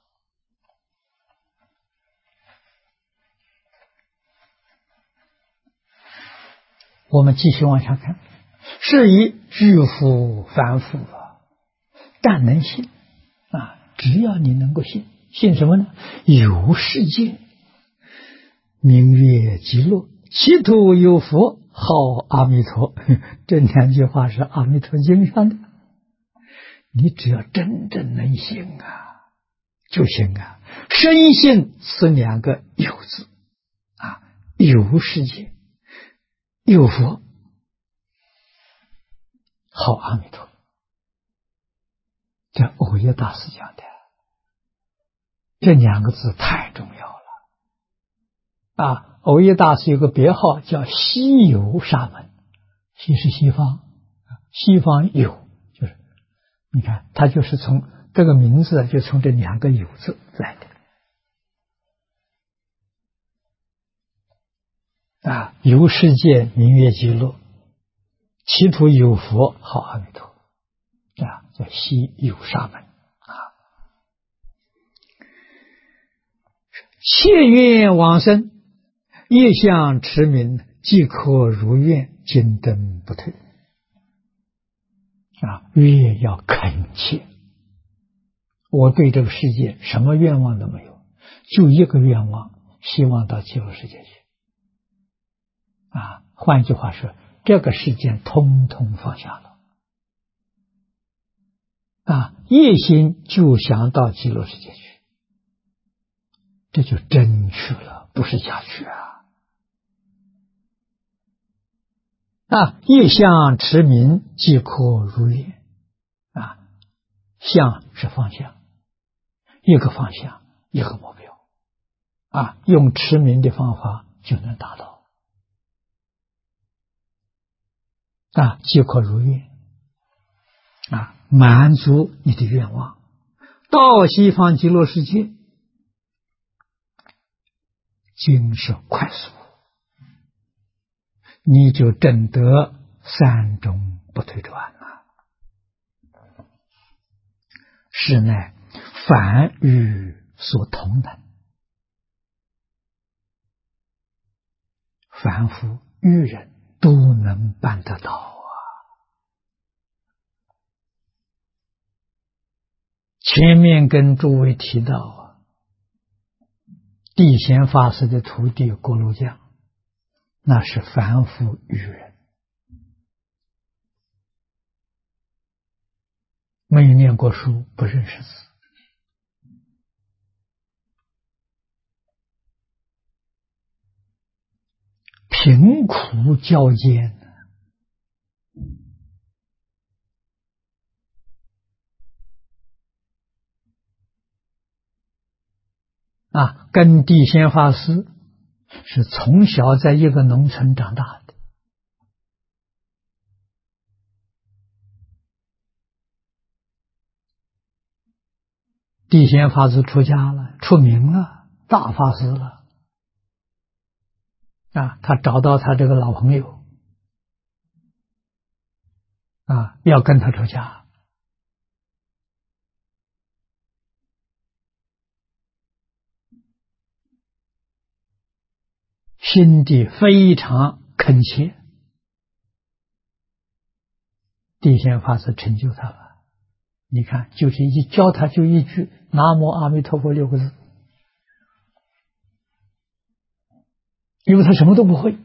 我们继续往下看，是以日复反复但能信只要你能够信，信什么呢？有世界名曰极乐，其土有佛号阿弥陀。这两句话是阿弥陀经上的，你只要真正能信就行深信是两个有字有世界有佛号阿弥陀，这藕益大师讲的，这两个字太重要了藕益大师有个别号叫西游沙门，西是西方，西方有，就是你看他就是从这个名字就从这两个有字来的有世界名曰极乐，其土有佛号阿弥陀叫西游沙门切愿往生，业相持名，即可如愿，金灯不退愿要恳切。我对这个世界什么愿望都没有，就一个愿望，希望到极乐世界去换句话说，这个世界通通放下了一心就想到极乐世界去，这就真去了，不是假去业相持名，即可如愿相是方向，一个方向一个目标用持名的方法就能达到即可如愿满足你的愿望，到西方极乐世界经是快速，你就证得三种不退转是乃凡与所同等，凡夫愚人都能办得到前面跟诸位提到地贤法师的徒弟锅炉匠，那是凡夫愚人，没有念过书，不认识字，贫苦交煎啊，跟地贤法师是从小在一个农村长大的。地贤法师出家了，出名了，大法师了啊！他找到他这个老朋友啊，要跟他出家。心地非常恳切，地贤法师成就他了。你看，就是教他就一句“南无阿弥陀佛”6个字，因为他什么都不会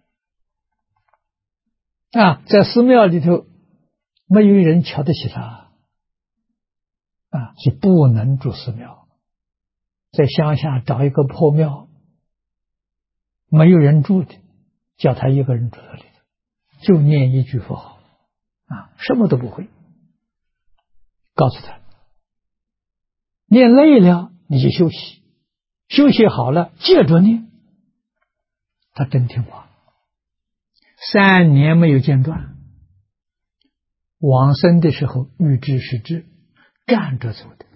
啊，在寺庙里头没有人瞧得起他啊，就不能住寺庙，在乡下找一个破庙，没有人住的，叫他一个人住在里头，就念一句佛号啊，什么都不会。告诉他，念累了你就休息，休息好了接着念。他真听话，3年没有间断。往生的时候预知是知，站着走的，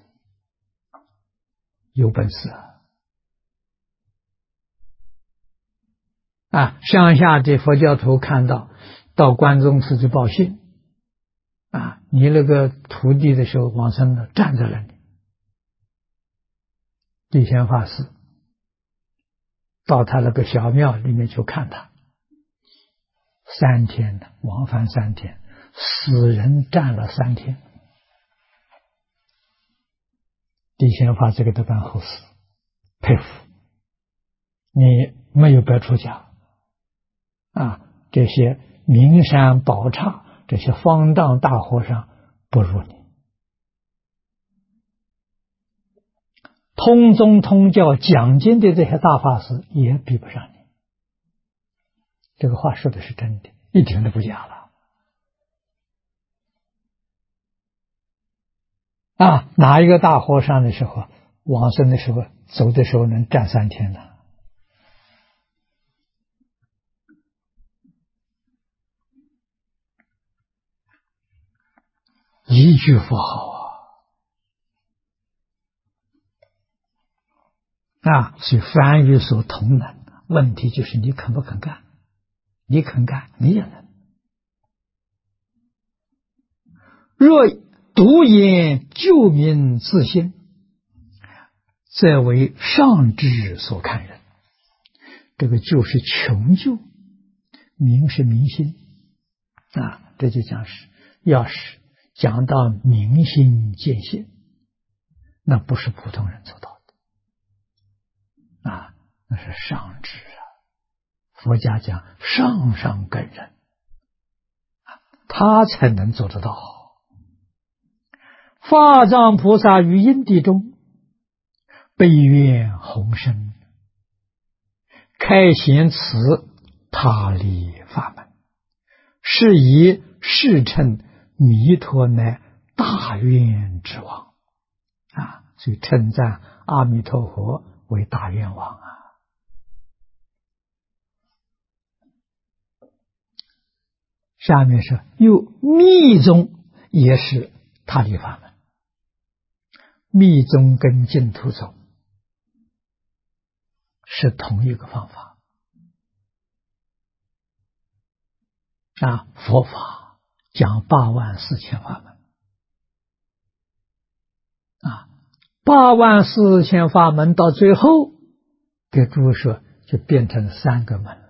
有本事啊！乡下的佛教徒看到关宗寺去报信啊，你那个徒弟的时候往生了，站在那里。地贤法师到他那个小庙里面去看他，3天的往返3天，死人站了3天。地贤法师给他办后事，佩服你没有白出家啊！这些名山宝刹，这些方丈大和尚不如你，通宗通教讲经的这些大法师也比不上你。这个话说的是真的，一点都不假了啊！哪一个大和尚的时候往生的时候走的时候能站3天呢？一句佛号啊！所以凡与所同能，问题就是你肯不肯干。你肯干，你也能。若独言救民自心，则为上智所看人。这个救是穷救，民是民心啊！这就讲是，要是讲到明心见性，那不是普通人做到的啊，那是上智啊！佛家讲上上根人，他才能做得到。法藏菩萨于因地中，悲愿宏深，开显此他力法门，是以世称弥陀乃大愿之王啊！所以称赞阿弥陀佛为大愿王啊。下面是又密宗也是他力法门，密宗跟净土宗是同一个方法啊。佛法讲84000法门啊，84000法门到最后给诸位说就变成3个门了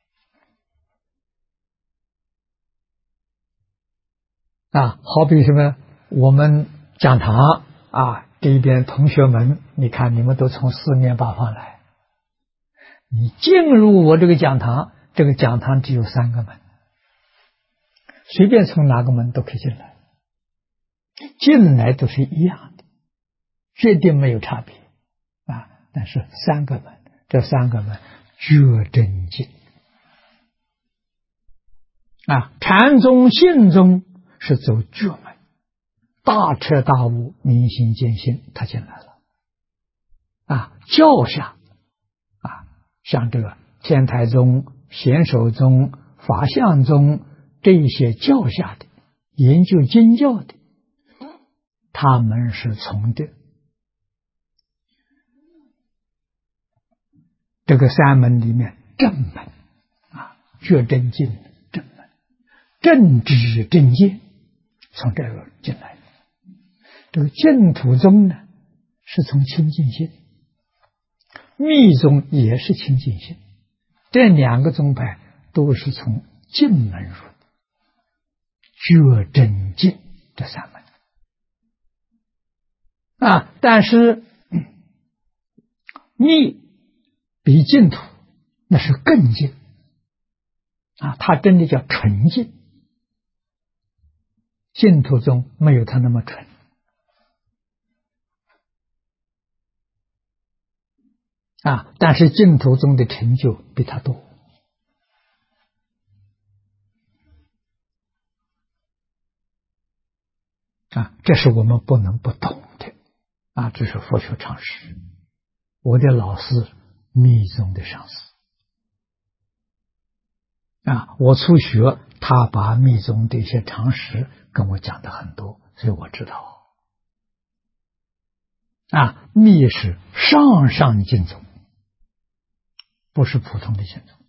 啊。好比什么，我们讲堂啊，这边同学们，你看你们都从4面8方来你进入我这个讲堂，这个讲堂只有3个门，随便从哪个门都可以进来，进来都是一样的，绝对没有差别啊。但是3个门，这3个门绝真进啊。禅宗、信宗是走觉门，大彻大悟、明心见性，他进来了啊。教下啊，像这个天台宗、显首宗、法相宗这一些教下的研究经教的，他们是从的这个3门里面正门啊，觉真经正门，正知正见从这个进来的。这个净土宗呢，是从清净心，密宗也是清净心，这2个宗派都是从净门入，觉真净这3门啊。但是密比净土那是更净啊，它真的叫纯净，净土宗没有它那么纯啊，但是净土宗的成就比它多啊，这是我们不能不懂的啊，这是佛学常识。我的老师密宗的上师啊，我初学，他把密宗的一些常识跟我讲的很多，所以我知道啊，密是上净宗，不是普通的净宗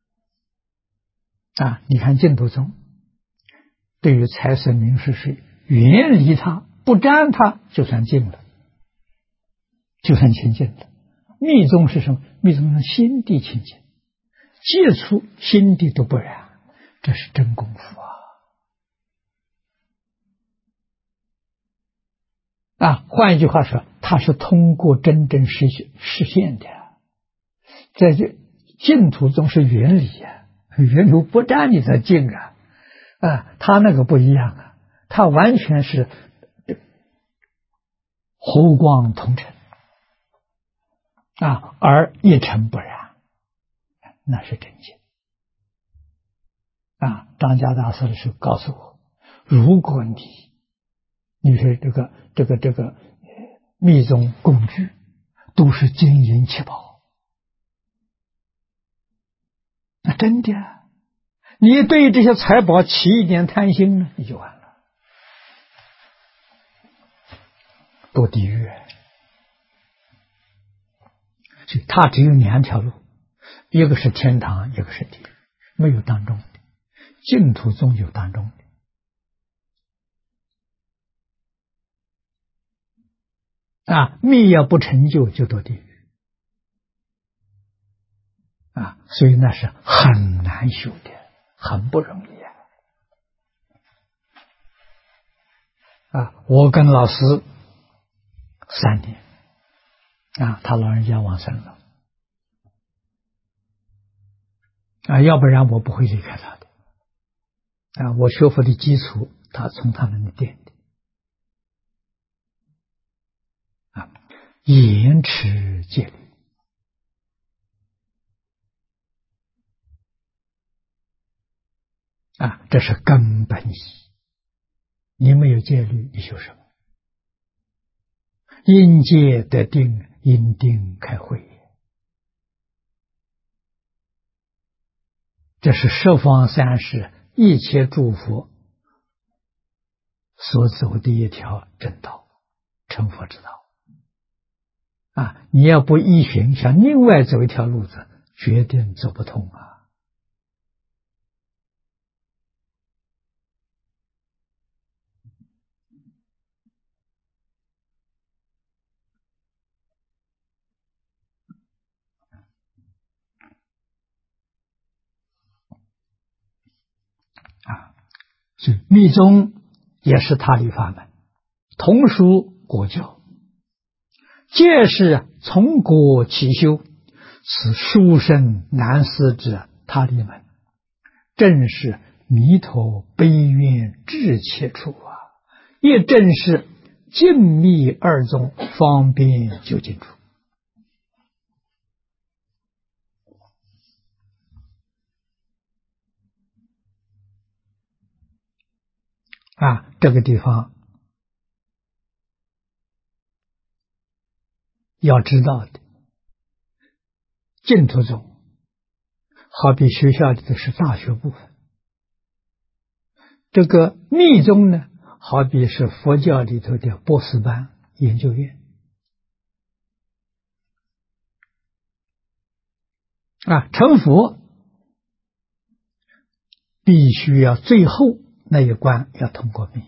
啊。你看净土宗对于财神名师是远离他，不沾他就算净了，就算清净了。密宗是什么？密宗是心地清净，接触心地都不染，这是真功夫啊！换一句话说，它是通过真正实现的。在这净土中是原理啊，原理不沾你才净啊！他那个不一样啊，他完全是湖光同尘啊，而一尘不染，那是真净啊。张家大师的时候告诉我，如果你是这个密宗工具都是金银七宝，那真的你对这些财宝起一点贪心呢，你就完了，堕地狱。所以它只有2条路，一个是天堂，一个是地狱，没有当中的。净土宗有当中的啊，密要不成就就堕地狱啊，所以那是很难修的，很不容易啊。我跟老师3年啊，他老人家往生了啊，要不然我不会离开他的啊。我学佛的基础，他从他们的奠的啊，严持戒律啊，这是根本意。你没有戒律，你修什么？因戒得定，因定开慧。这是十方三世一切诸佛所走的一条正道，成佛之道啊！你要不依循，想另外走一条路子，决定走不通啊！所以密宗也是他律法门，同属国教，皆是从国起修， 此殊胜难思之他利门，正是弥陀悲愿至切处啊！也正是静密二宗方便究竟处啊！这个地方要知道的，净土宗好比学校里头是大学部分，这个密宗呢，好比是佛教里头的博士班研究院啊。成佛必须要最后那一关要通过密，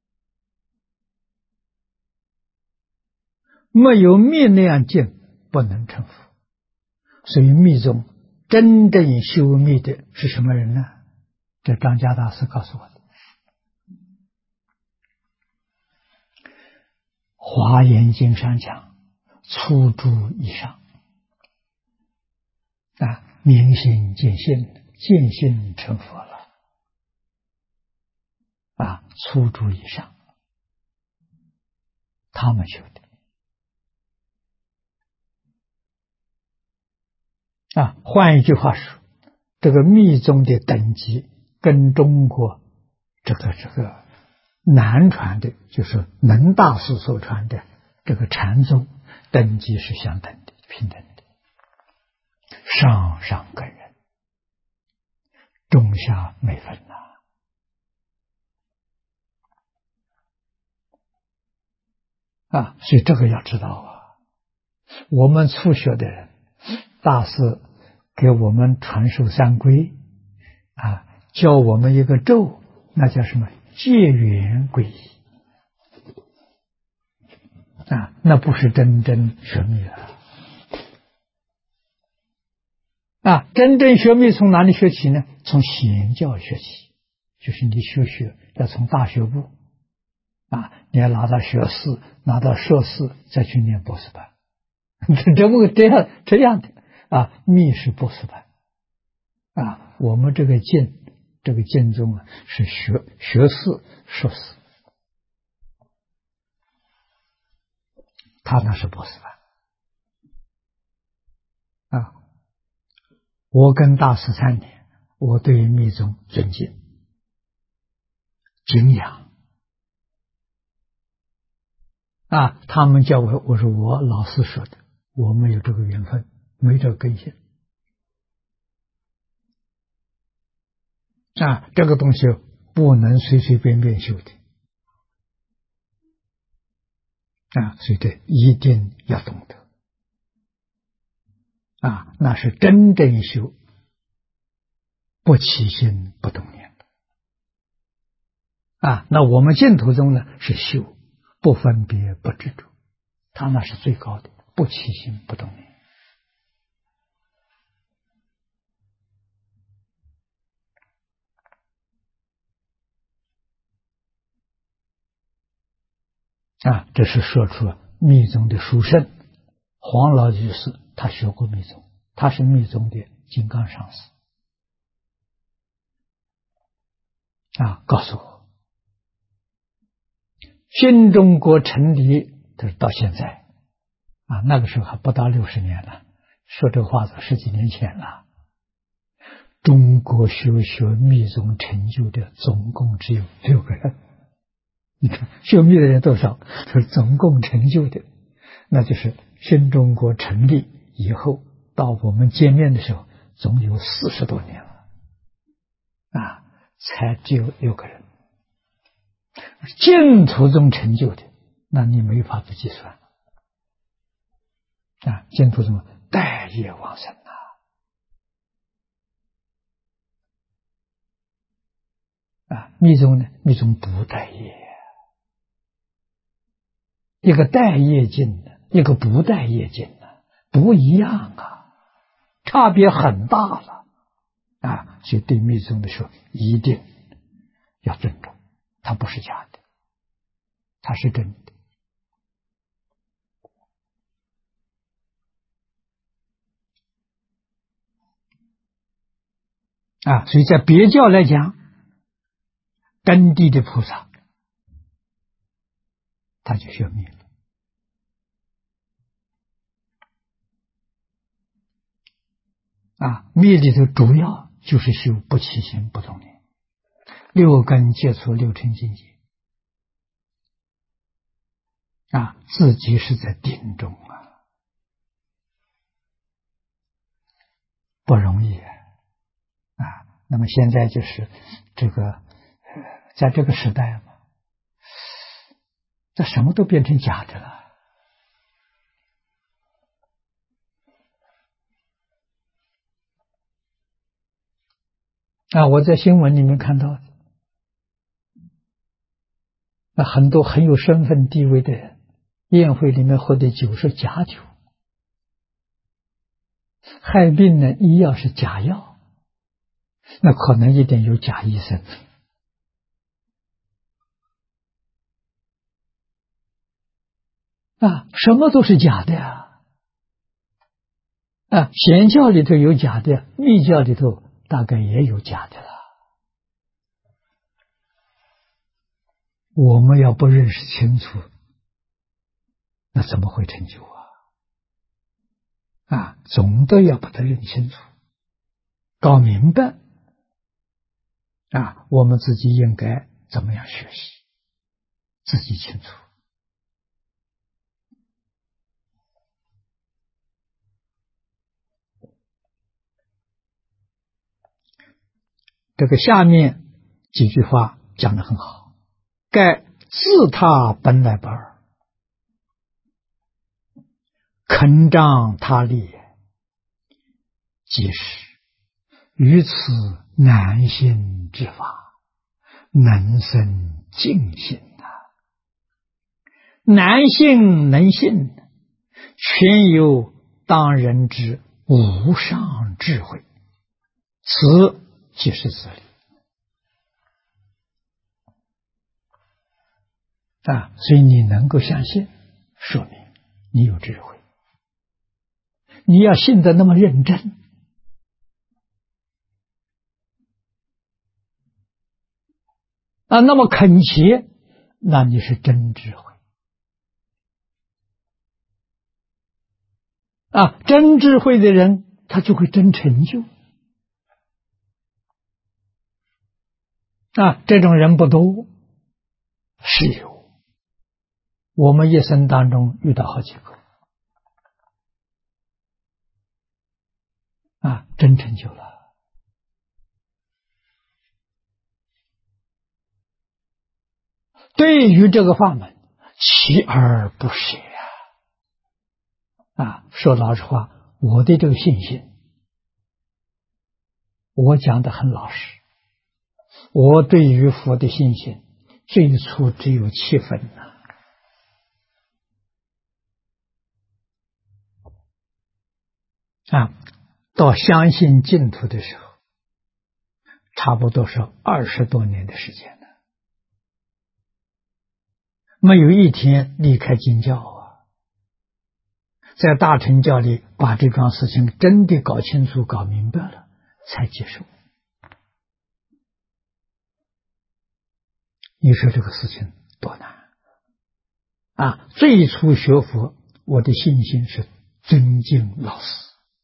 没有密那样境不能成佛。所以密宗真正修密的是什么人呢？这张家大师告诉我的，华严经上讲初住以上啊，明心见性，见性成佛了啊，初住以上他们修的啊。换一句话说，这个密宗的等级跟中国这个南传的，就是能大师所传的这个禅宗等级是相等的，平等的，上上根人，中下没分呐啊！所以这个要知道啊。我们初学的人，大师给我们传授三规啊，教我们一个咒，那叫什么？戒缘皈依啊，那不是真正学密了啊！真正学密从哪里学起呢？从显教学起，就是你学要从大学部啊，你要拿到学士，拿到硕士，再去念博士班，这样的啊，密是博士班啊。我们这个经宗啊，是学士、硕士，他那是博士班啊。我跟大师3年，我对密宗尊敬、敬仰啊。他们叫我说我老师说的，我没有这个缘分，没这个根性啊。这个东西不能随随便便修的啊，所以这一定要懂得啊，那是真正修不起心不动念的啊。那我们净土宗呢是修不分别不执着，他那是最高的，不起心不动念啊。这是说出密宗的殊胜。黄老居士他学过密宗，他是密宗的金刚上师啊，告诉我新中国成立的到现在啊，那个时候还不到60年了，说这话是10几年前了。中国学密宗成就的总共只有6个人，你看学密的人多少？是总共成就的，那就是新中国成立以后到我们见面的时候，总有40多年了啊，才只有6个人。净土中成就的，那你没法子计算啊。净土中代业往生啊，密宗呢？密宗不代业，一个代业境的，一个不代业境的，不一样啊，差别很大了啊。所以对密宗的时候一定要尊重，它不是假的，它是真的所以在别教来讲，根地的菩萨他就学密了。密里头主要就是修不起心不动念，六根接触六尘境界，自己是在定中不容易那么现在就是这个，在这个时代嘛，这什么都变成假的了。我在新闻里面看到的，很多很有身份地位的人，宴会里面喝的酒是假酒，害病呢，医药是假药，那可能一定有假医生。什么都是假的呀！显教里头有假的，密教里头大概也有假的了。我们要不认识清楚，那怎么会成就总的要把它认清楚，搞明白我们自己应该怎么样学习，自己清楚。这个下面几句话讲得很好，盖自他本来不二，肯仗他利，即是于此难信之法，能生尽信难信能信，全有当人之无上智慧，此即是自理所以你能够相信，说明你有智慧。你要信得那么认真那么恳切，那你是真智慧真智慧的人，他就会真成就这种人不多，是有，我们一生当中遇到好几个真成就了。对于这个法门，锲而不舍说老实话，我的这个信心，我讲的很老实，我对于佛的信心最初只有7分到相信净土的时候，差不多是20多年的时间了，没有一天离开经教在大乘教里把这桩事情真的搞清楚搞明白了才接受。你说这个事情多难最初学佛，我的信心是尊敬老师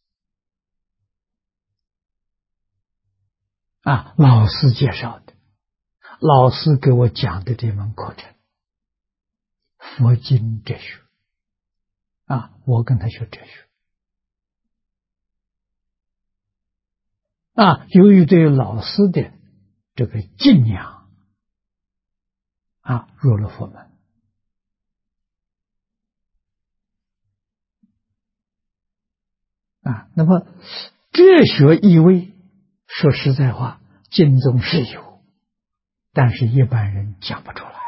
老师介绍的，老师给我讲的这门课程，佛经哲学我跟他学哲学由于对老师的这个敬仰入了佛门那么哲学意味，说实在话，经中是有，但是一般人讲不出来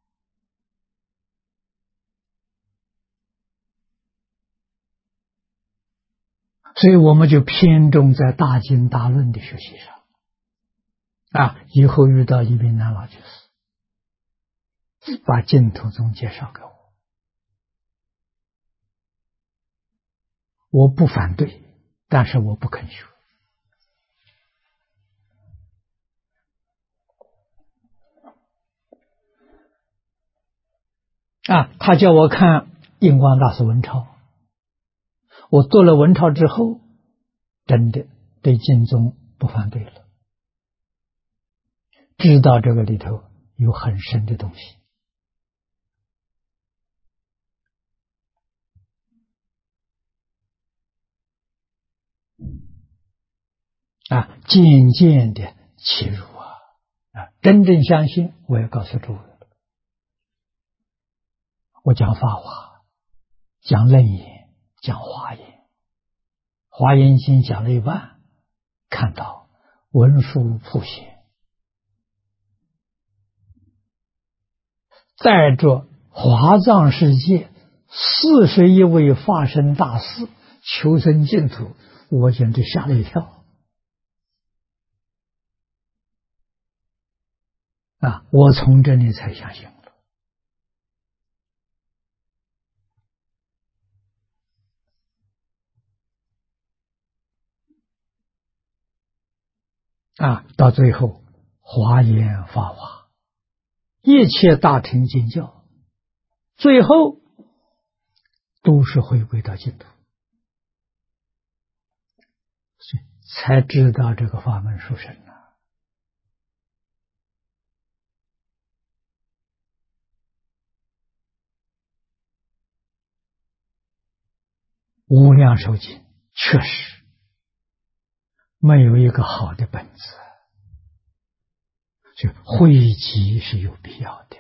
所以我们就偏重在大经大论的学习上以后遇到李炳南老居士，把净土宗介绍给我，我不反对，但是我不肯学他叫我看印光大师文钞，我读了文钞之后，真的对经宗不反对了，知道这个里头有很深的东西。渐渐的切入真正相信，我也告诉诸位，我讲法华，讲楞严，讲华严，华严经讲了一半，看到文殊普贤，在这华藏世界41位法身大士求生净土，我简直吓了一跳。我从这里才相信了。到最后华严法华，一切大乘经教，最后都是回归到净土，才知道这个法门殊胜无量寿经确实没有一个好的本子，所以汇集是有必要的。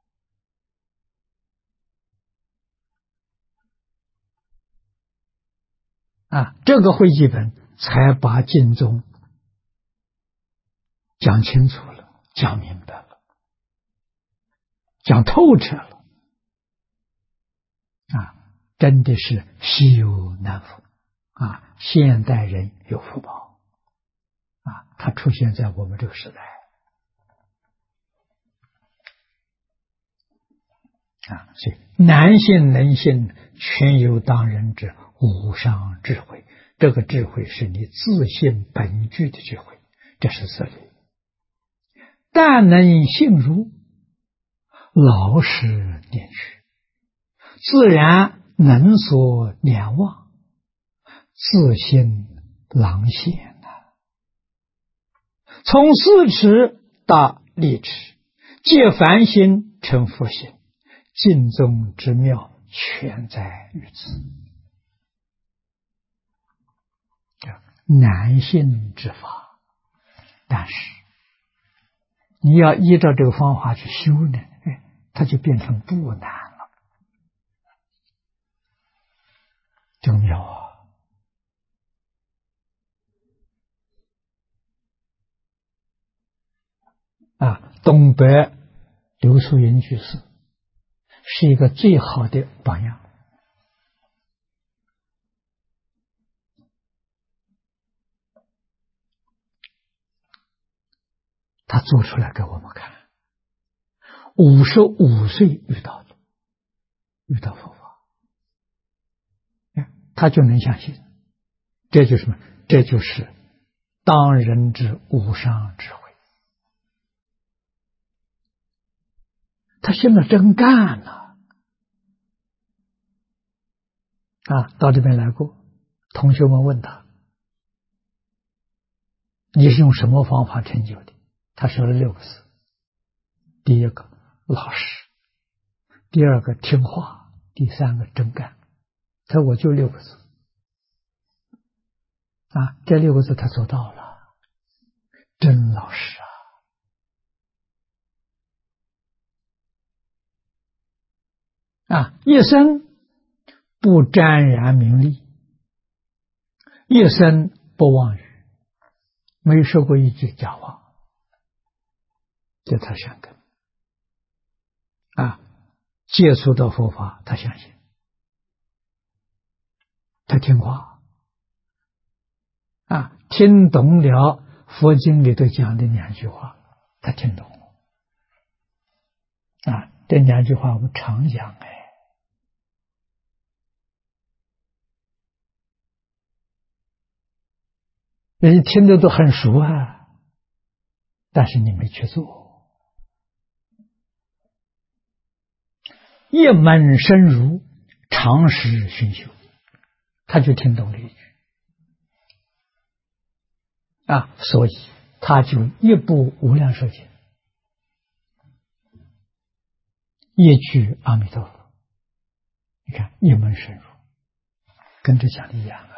这个汇集本才把经宗讲清楚了，讲明白了，讲透彻了。真的是稀有难逢现代人有福报它出现在我们这个时代所以难信能信，全由当人之无上智慧。这个智慧是你自信本具的智慧，这是自律。但能信如，老实念去，自然能所两忘，自心朗显从四尺到立尺，借凡心成佛心，净宗之妙全在于此。难信之法，但是你要依照这个方法去修呢，它就变成不难了，这个妙东北刘素云居士是一个最好的榜样。他做出来给我们看，55岁遇到佛法，他就能相信，这就是什么？这就是当人之无上智慧。他现在真干了到这边来过，同学们问他，你是用什么方法成就的？他说了6个字：第一个老实，第二个听话，第三个真干。他说我就6个字这6个字他做到了，真老实一生不沾染名利，一生不妄语，没说过一句假话，这他善根接触到佛法，他相信，他听话听懂了佛经里头讲的2句话，他听懂了这2句话我常讲人家听得都很熟但是你没去做。 一门深入，常识熏修，他就听懂了一句所以他就一部无量寿经，一句阿弥陀佛。你看一门深入，跟这讲的一样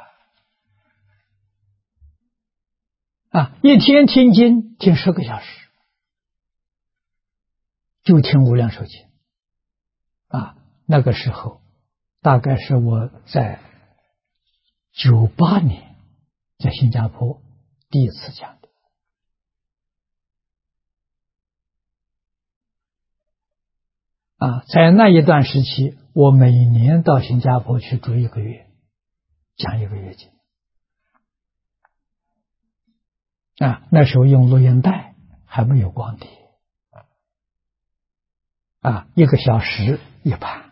一天听经听10个小时，就听无量寿经那个时候大概是我在98年在新加坡第一次讲的在那一段时期，我每年到新加坡去住1个月，讲1个月经那时候用录音带，还没有光碟1个小时一盘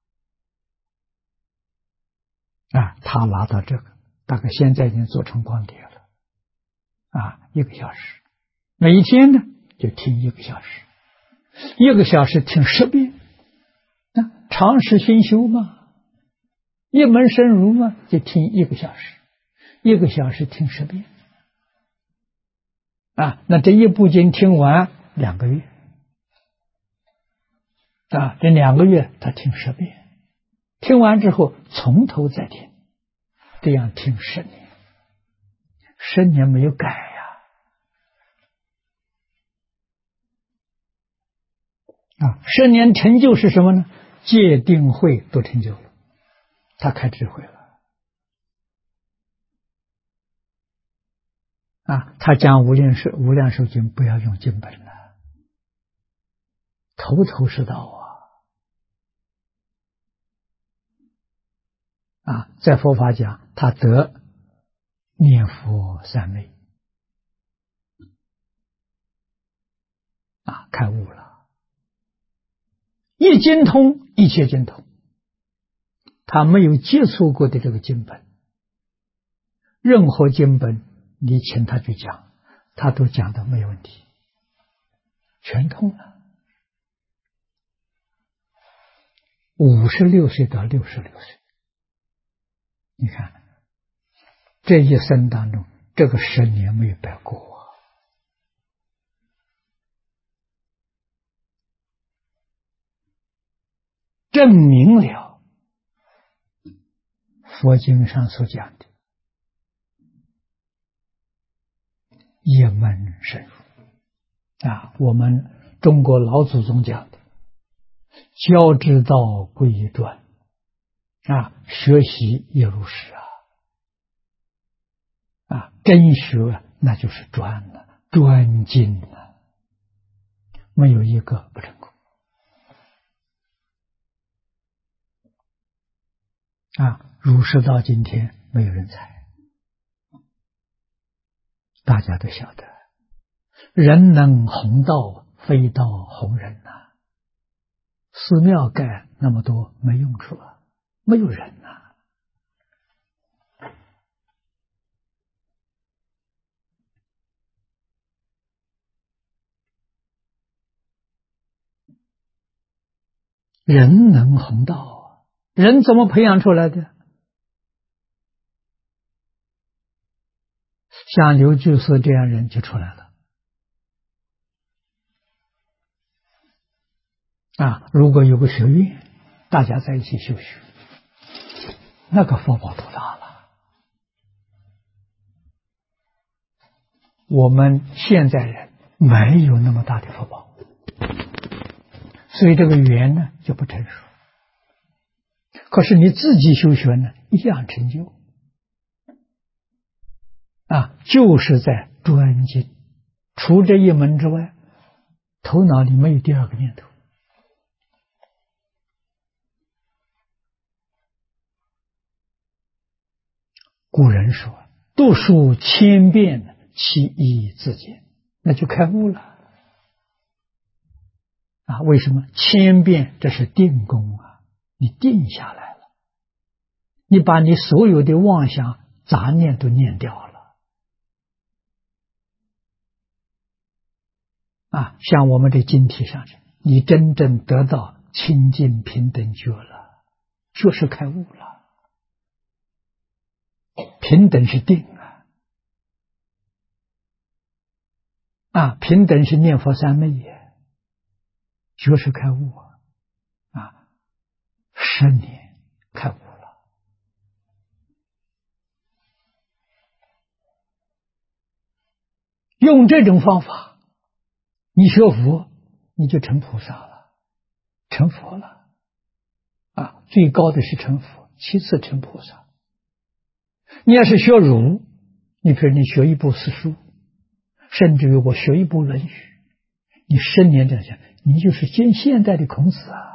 他拿到这个，大概现在已经做成光碟了1个小时，每一天呢就听1个小时，1个小时听10遍，常识熏修嘛，一门深入嘛，就听1个小时，1个小时听10遍那这一部经听完2个月这2个月他听10遍，听完之后从头再听，这样听10年，10年没有改10年成就是什么呢？戒定慧都成就了，他开智慧了他讲无量寿经不要用经本了，头头是道在佛法讲他得念佛三昧开悟了，一经通一切经通，他没有接触过的这个经本，任何经本你请他去讲，他都讲的没有问题，全通了。56岁到66岁，你看这一生当中，这个10年没有白过证明了佛经上所讲的一门深入我们中国老祖宗讲的教之道贵于专学习也如是真学那就是专了，专精了，没有一个不成功儒释到今天没有人才，大家都晓得，人能弘道，非道弘人寺庙盖那么多没用处没有人人能弘道人怎么培养出来的？像刘居士这样人就出来了如果有个学院，大家在一起修学，那个福报多大了。我们现在人没有那么大的福报，所以这个缘呢就不成熟。可是你自己修学呢，一样成就就是在专精，除这一门之外，头脑里没有第二个念头。古人说读书千遍，其义自见，那就开悟了为什么千遍？这是定功你定下来了，你把你所有的妄想杂念都念掉了像我们这经题上，你真正得到清净平等觉了，觉是开悟了。平等是定平等是念佛三昧也，觉是开悟10年开悟了。用这种方法，你学佛，你就成菩萨了，成佛了最高的是成佛，其次成菩萨。你要是学儒，你比如你学一部四书，甚至于我学一部论语，你10年这样想，你就是现代的孔子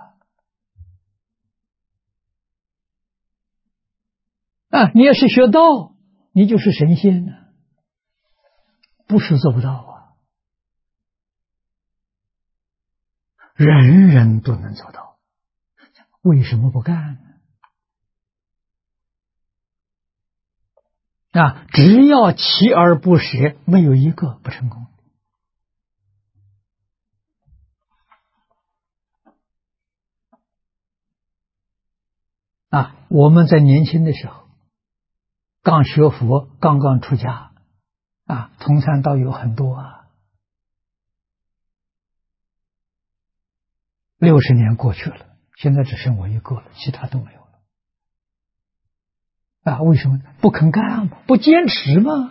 你要是学道，你就是神仙不是做不到人人都能做到，为什么不干呢？只要锲而不舍，没有一个不成功。我们在年轻的时候，刚学佛，刚刚出家同参道友很多60年过去了，现在只剩我一个了，其他都没有了为什么？不肯干嘛，不坚持嘛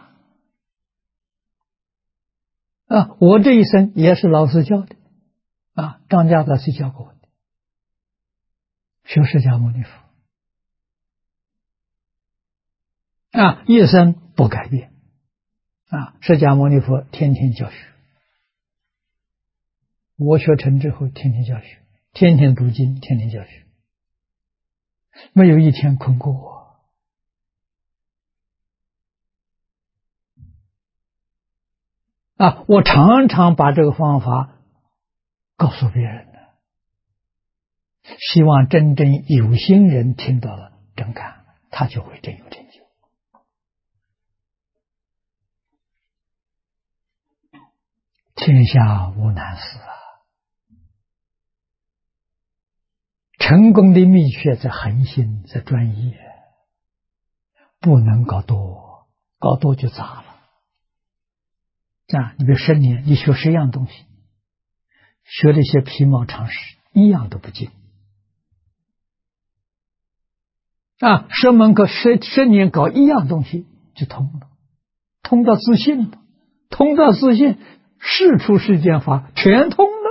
我这一生也是老师教的张家大师教过我的，学释迦牟尼佛一生不改变释迦牟尼佛天天教学，我学成之后天天教学，天天读经，天天教学，没有一天空过我常常把这个方法告诉别人希望真正有心人听到了真干，他就会真有成就。天下无难事成功的秘诀在恒心，在专一，不能搞多，搞多就杂了你比如10年，你学10样东西，学了一些皮毛常识，一样都不进10门课10年搞一样东西就通了，通到自信了，通到自信，事出世间法全通了。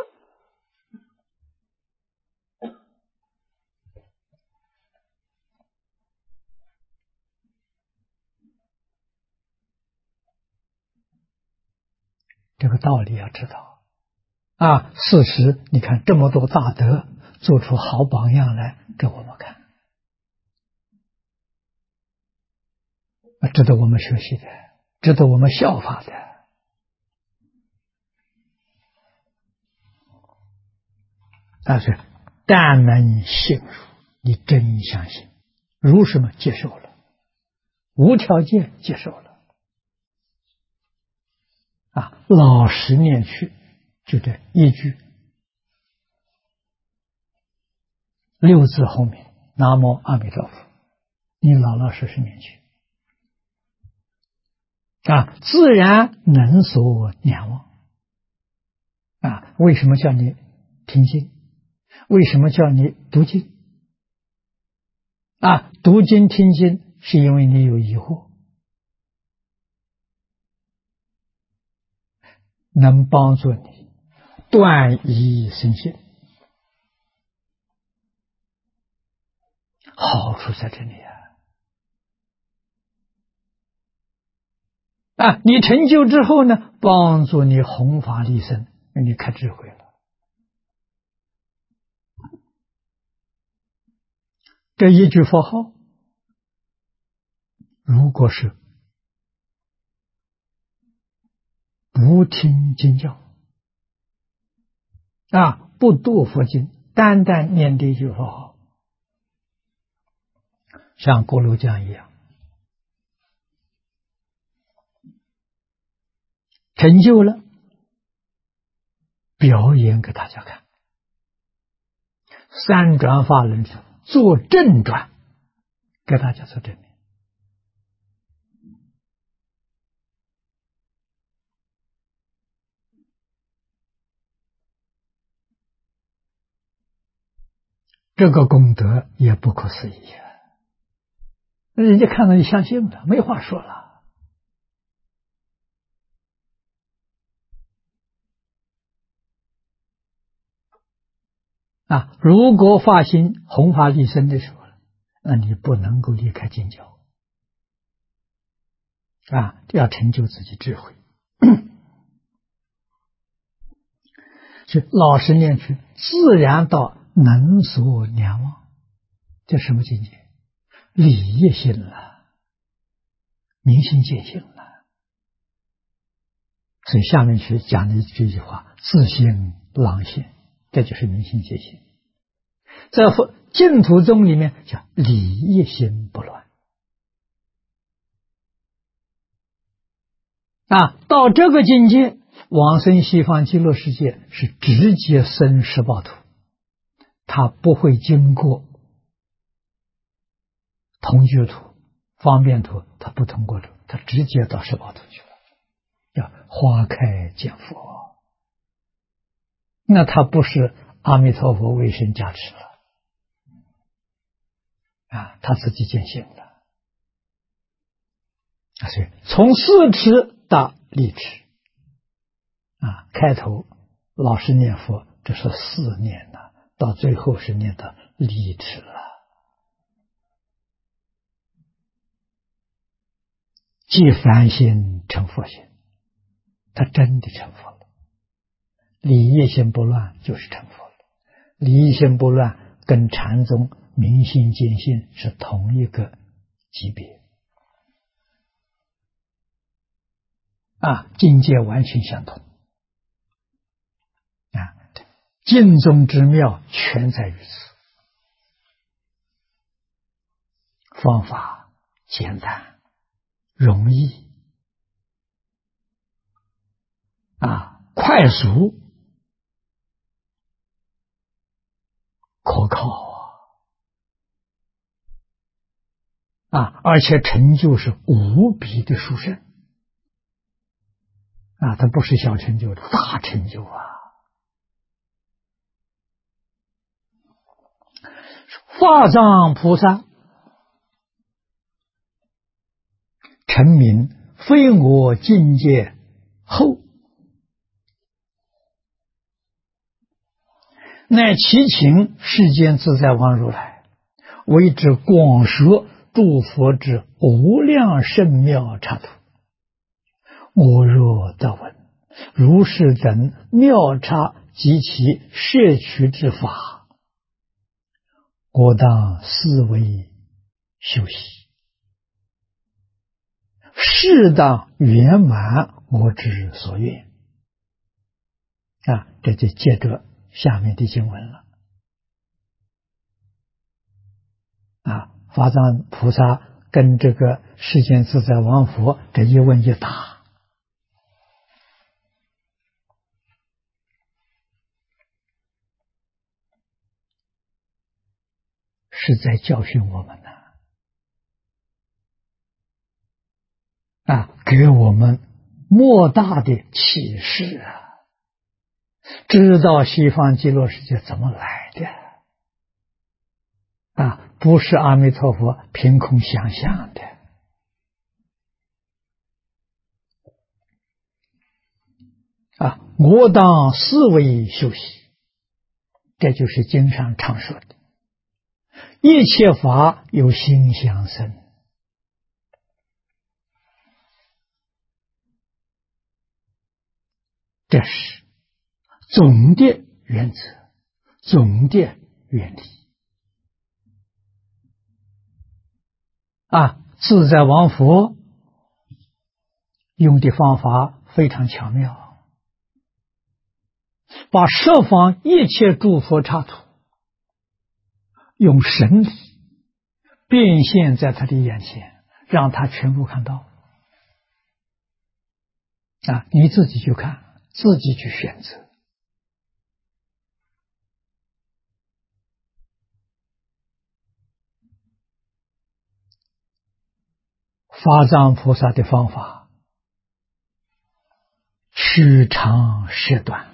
这个道理要知道事实你看这么多大德做出好榜样来给我们看值得我们学习的，值得我们效法的但是但能信如，你真相信，如什么接受了，无条件接受了老实念去，就这一句6字后面南无阿弥陀佛，你老老实实念去自然能所念忘为什么叫你听经？为什么叫你读经读经听经是因为你有疑惑，能帮助你断疑生信，好处在这里你成就之后呢，帮助你弘法利生，你开智慧了。这一句佛号，如果是不听经教不读佛经，单单念这一句佛号，像锅炉匠一样，成就了，表演给大家看， 三转法轮是做正转，给大家做证明。这个功德也不可思议啊！人家看到你相信了，没话说了。如果发心弘法利生的时候，那你不能够离开经教要成就自己智慧。就老实念去，自然到能所两忘，这什么境界？理业性了，明心见性了。所以下面去讲的这句话：自性朗现，这就是明心见性。在净土宗里面叫理业心不乱到这个境界，往生西方极乐世界是直接生十报土，他不会经过同居土、方便土，他不通过土，他直接到十报土去了，叫花开见佛。那他不是阿弥陀佛为身加持了他自己见性了所以从四持到立持开头老实念佛，这是4念了，到最后是念到立持了。即凡心成佛心，他真的成佛了。理业心不乱就是成佛了。理业心不乱跟禅宗明心见性是同一个级别境界完全相同净宗之妙全在于此。方法简单容易快速可靠而且成就是无比的殊胜它不是小成就，大成就法藏菩萨成名非我境界后，乃其请世间自在王如来，为之广说诸佛之无量圣妙刹土。我若得闻如是等妙刹及其摄取之法，我当思维修习，适当圆满我之所愿这就接着下面的经文了法藏菩萨跟这个世间自在王佛这一问一答，是在教训我们给我们莫大的启示知道西方极乐世界怎么来的不是阿弥陀佛凭空想象的我当思维修习，这就是经上常说的一切法由心想生，这是总的原则，总的原理自在王佛用的方法非常巧妙，把十方一切诸佛刹土用神理变现在他的眼前，让他全部看到你自己去看，自己去选择法藏菩萨的方法，取长舍短，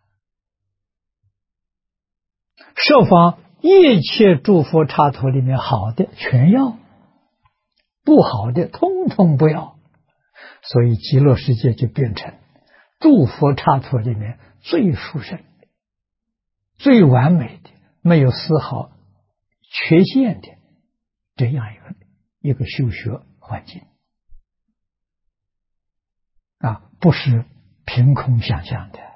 设法一切诸佛刹土里面好的全要，不好的通通不要。所以极乐世界就变成诸佛刹土里面最殊胜的、最完美的、没有丝毫缺陷的这样一个修学环境啊，不是凭空想象的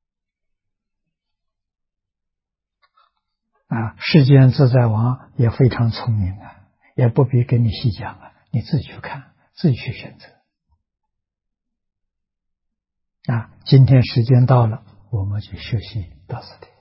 啊。世间自在王也非常聪明啊，也不必跟你细讲啊，你自己去看，自己去选择啊。今天时间到了，我们就学习到此地。